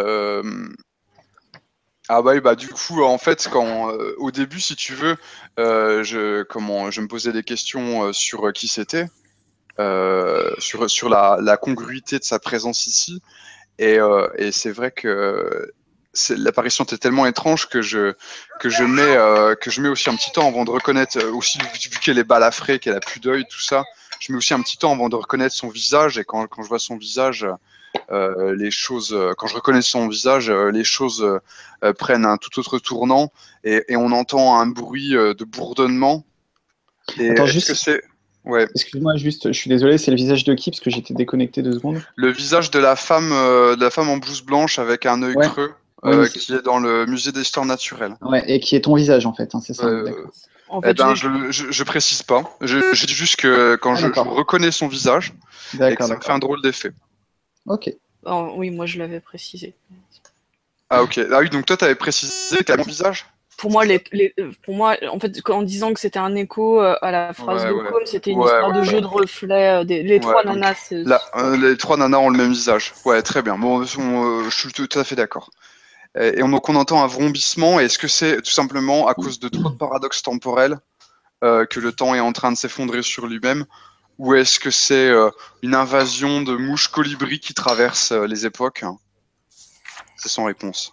Ah bah, oui, bah du coup, en fait, au début, si tu veux, je me posais des questions sur qui c'était. sur la congruité de sa présence ici. Et c'est vrai que l'apparition était tellement étrange que je mets aussi un petit temps avant de reconnaître, aussi vu qu'elle est balafrée, qu'elle a plus d'œil, tout ça, je mets aussi un petit temps avant de reconnaître son visage. Et quand je vois son visage, les choses, quand je reconnais son visage, les choses prennent un tout autre tournant et on entend un bruit de bourdonnement. Et Attends, est-ce que c'est... Ouais. Excuse-moi, juste, je suis désolé, c'est le visage de qui? Parce que j'étais déconnecté 2 secondes. Le visage de la femme en blouse blanche avec un œil Ouais. creux, Oui, mais qui est dans le musée d'histoire naturelle. Ouais, et qui est ton visage en fait, hein, c'est ça, d'accord. En Eh fait, ben, je précise pas. Je dis juste que quand je d'accord. reconnais son visage et que D'accord, ça me fait un drôle d'effet. Ok. oui, moi je l'avais précisé. Ah ok. Ah oui, donc toi t'avais précisé que t'avais mon visage. Pour moi, pour moi, en fait, en disant que c'était un écho à la phrase Ouais, de ouais. Com, c'était une Ouais, histoire de ouais. jeu de reflets. Les trois donc, nanas, c'est- les trois nanas ont le même visage. Ouais, très bien. Bon, je suis tout à fait d'accord. Donc on entend un vrombissement. Est-ce que c'est tout simplement à cause de trop de paradoxes temporels que le temps est en train de s'effondrer sur lui-même, ou est-ce que c'est une invasion de mouches colibris qui traversent les époques? C'est sans réponse.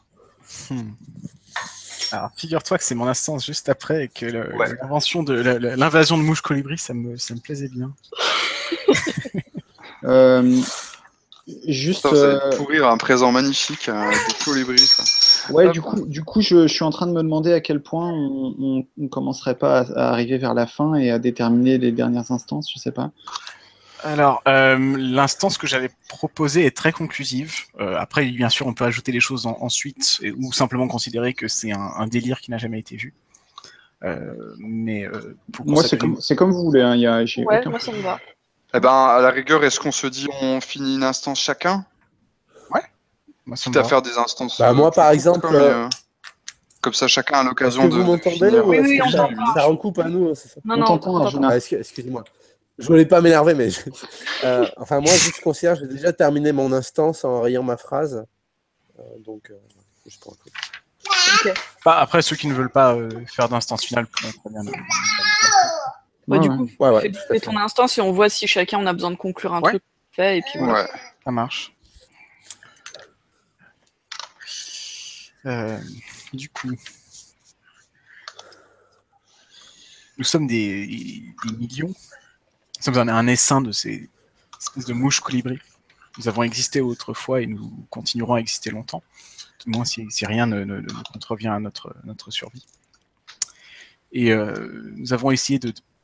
Alors, figure-toi que c'est mon instance juste après et que Ouais. l'invention de l'invasion de mouches colibri, ça me plaisait bien. Juste. Ça, vous allez pourrir un présent magnifique des colibris. Ça. Ouais, Hop. du coup, je suis en train de me demander à quel point on commencerait pas à arriver vers la fin et à déterminer les dernières instances, je sais pas. Alors, l'instance que j'avais proposée est très conclusive. Après, bien sûr, on peut ajouter les choses ensuite ou simplement considérer que c'est un délire qui n'a jamais été vu. Pour Moi, c'est comme vous voulez. Hein, ouais, moi ça me va. Eh ben, à la rigueur, est-ce qu'on se dit on finit une instance chacun? Ouais. Moi, ça me Quitte à va. faire des instances. Bah, moi, plus par courtes, exemple, quoi, mais, comme ça, chacun a est-ce l'occasion que de vous m'entendez finir. ou Oui, est-ce oui, que on ça, t'entend. ça recoupe à nous, c'est ça? Non, On non, t'entend, on t'entend. Arjuna. Excusez-moi. Je voulais pas m'énerver, mais enfin moi, je considère que j'ai déjà terminé mon instance en rayant ma phrase. Donc, juste pour un coup. Bah, après, ceux qui ne veulent pas faire d'instance finale pourront très bien. Bah, du coup, Ouais, fais ton instance et on voit si chacun on a besoin de conclure un truc fait et puis voilà. Ouais. Ça marche. Du coup, nous sommes des millions. Nous sommes un essaim de ces espèces de mouches colibris. Nous avons existé autrefois et nous continuerons à exister longtemps. Tout le moins si rien ne contrevient à notre survie. Et nous avons essayé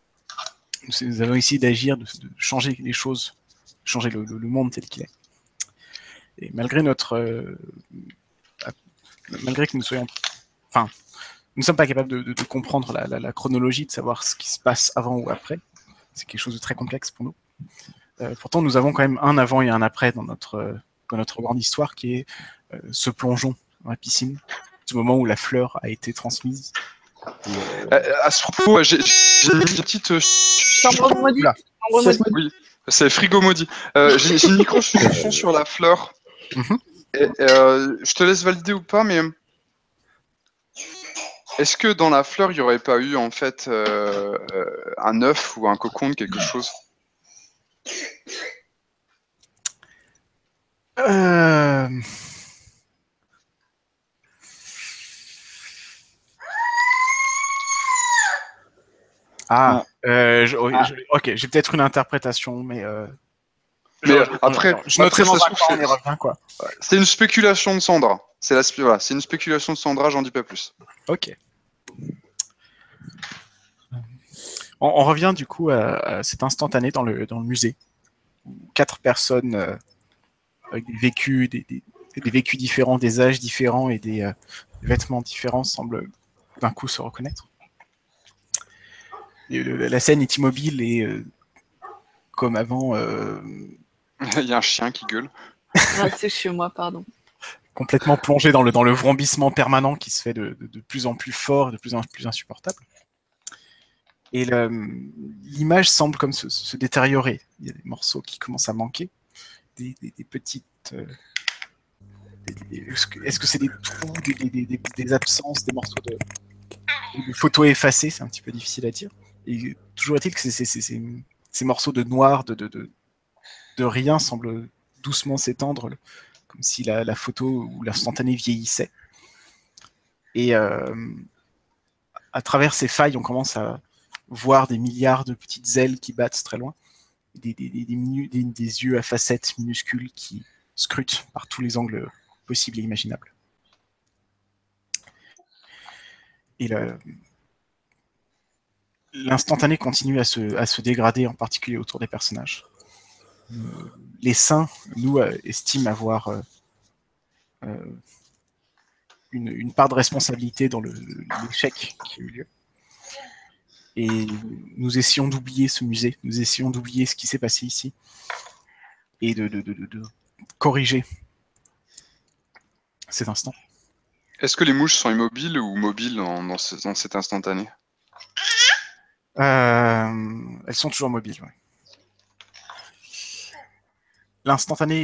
d'agir, de changer les choses, changer le monde tel qu'il est. Et malgré malgré que nous soyons, enfin, nous ne sommes pas capables de comprendre la chronologie, de savoir ce qui se passe avant ou après. C'est quelque chose de très complexe pour nous. Pourtant, nous avons quand même un avant et un après dans notre grande histoire, qui est ce plongeon dans la piscine, ce moment où la fleur a été transmise. À ce propos, j'ai une petite. Chambre maudite. Oui, c'est frigo maudit. J'ai une micro-suggestion sur la fleur. Je te laisse valider ou pas, mais est-ce que dans la fleur, il n'y aurait pas eu en fait un œuf ou un cocon de quelque chose? Ok, j'ai peut-être une interprétation, mais après, je noterai dans un coin, on y revient, quoi. C'est une spéculation de Sandra. C'est une spéculation de Sandra, j'en dis pas plus. Ok. On revient du coup à cet instantané dans le musée. 4 personnes avec des vécus différents, des âges différents et des vêtements différents semblent d'un coup se reconnaître. Et la scène est immobile et comme avant. Il y a un chien qui gueule. Ah, c'est chez moi, pardon. Complètement plongé dans le vrombissement permanent qui se fait de plus en plus fort, de plus en plus insupportable. Et l'image semble comme se détériorer. Il y a des morceaux qui commencent à manquer, des petites. Est-ce que c'est des trous, des absences, des morceaux de photos effacées? C'est un petit peu difficile à dire. Et toujours est-il que ces morceaux de noir, de rien semblent doucement s'étendre, comme si la photo ou l'instantané vieillissait. Et à travers ces failles, on commence à voir des milliards de petites ailes qui battent très loin, des yeux à facettes minuscules qui scrutent par tous les angles possibles et imaginables. Et l'instantané continue à se dégrader, en particulier autour des personnages. Les saints, nous, estiment avoir une part de responsabilité dans l'échec qui a eu lieu. Et nous essayons d'oublier ce musée, nous essayons d'oublier ce qui s'est passé ici, et de corriger cet instant. Est-ce que les mouches sont immobiles ou mobiles dans cet instantané? Elles sont toujours mobiles, ouais. L'instantané,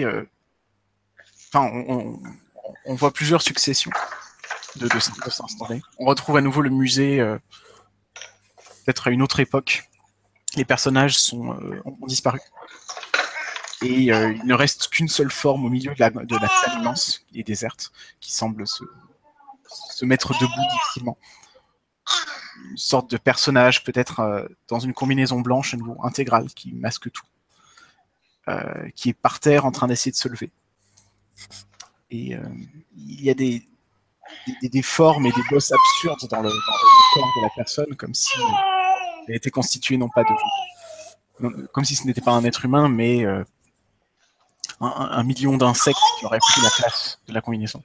on voit plusieurs successions de cet instantané. On retrouve à nouveau le musée, peut-être à une autre époque. Les personnages ont disparu. Et il ne reste qu'une seule forme au milieu de la salle immense et déserte, qui semble se mettre debout difficilement. Une sorte de personnage, peut-être dans une combinaison blanche à nouveau intégrale, qui masque tout. Qui est par terre en train d'essayer de se lever. Et il y a des formes et des bosses absurdes dans le corps de la personne, comme si elle était constituée non pas comme si ce n'était pas un être humain, mais un million d'insectes qui auraient pris la place de la combinaison.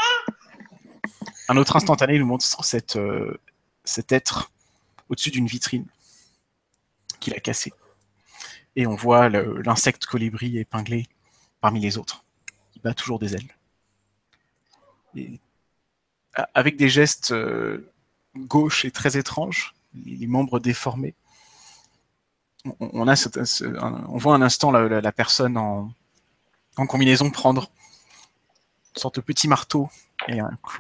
Un autre instantané nous montre cet être au-dessus d'une vitrine qu'il a cassée. Et on voit l'insecte colibri épinglé parmi les autres. Il bat toujours des ailes. Et avec des gestes gauches et très étranges, les membres déformés, on voit un instant la personne en combinaison prendre une sorte de petit marteau et un clou.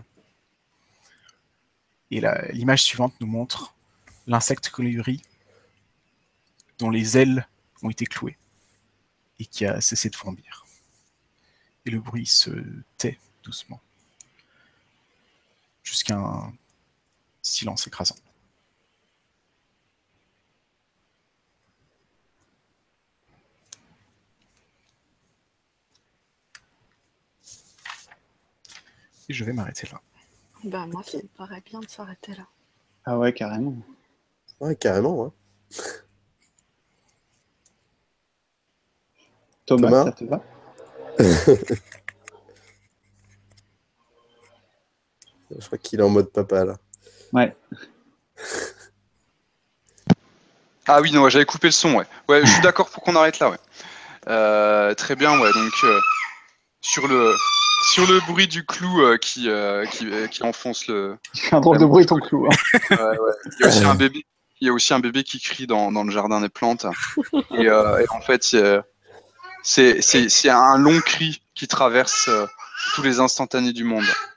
Et l'image suivante nous montre l'insecte colibri dont les ailes ont été clouées et qui a cessé de fourbir. Et le bruit se tait doucement jusqu'à un silence écrasant. Et je vais m'arrêter là. Ben, moi, ça me paraît bien de s'arrêter là. Ah ouais, carrément. Ouais, carrément. Hein. Thomas, ça te va? Je crois qu'il est en mode papa, là. Ouais. Ah oui, non, j'avais coupé le son, ouais. Ouais, je suis d'accord pour qu'on arrête là, ouais. Très bien, ouais, donc sur le bruit du clou qui enfonce le... Tu fais un drôle de bruit ton clou. Hein. Ouais. Il y a aussi un bébé qui crie dans le jardin des plantes. Et en fait, c'est un long cri qui traverse tous les instantanés du monde.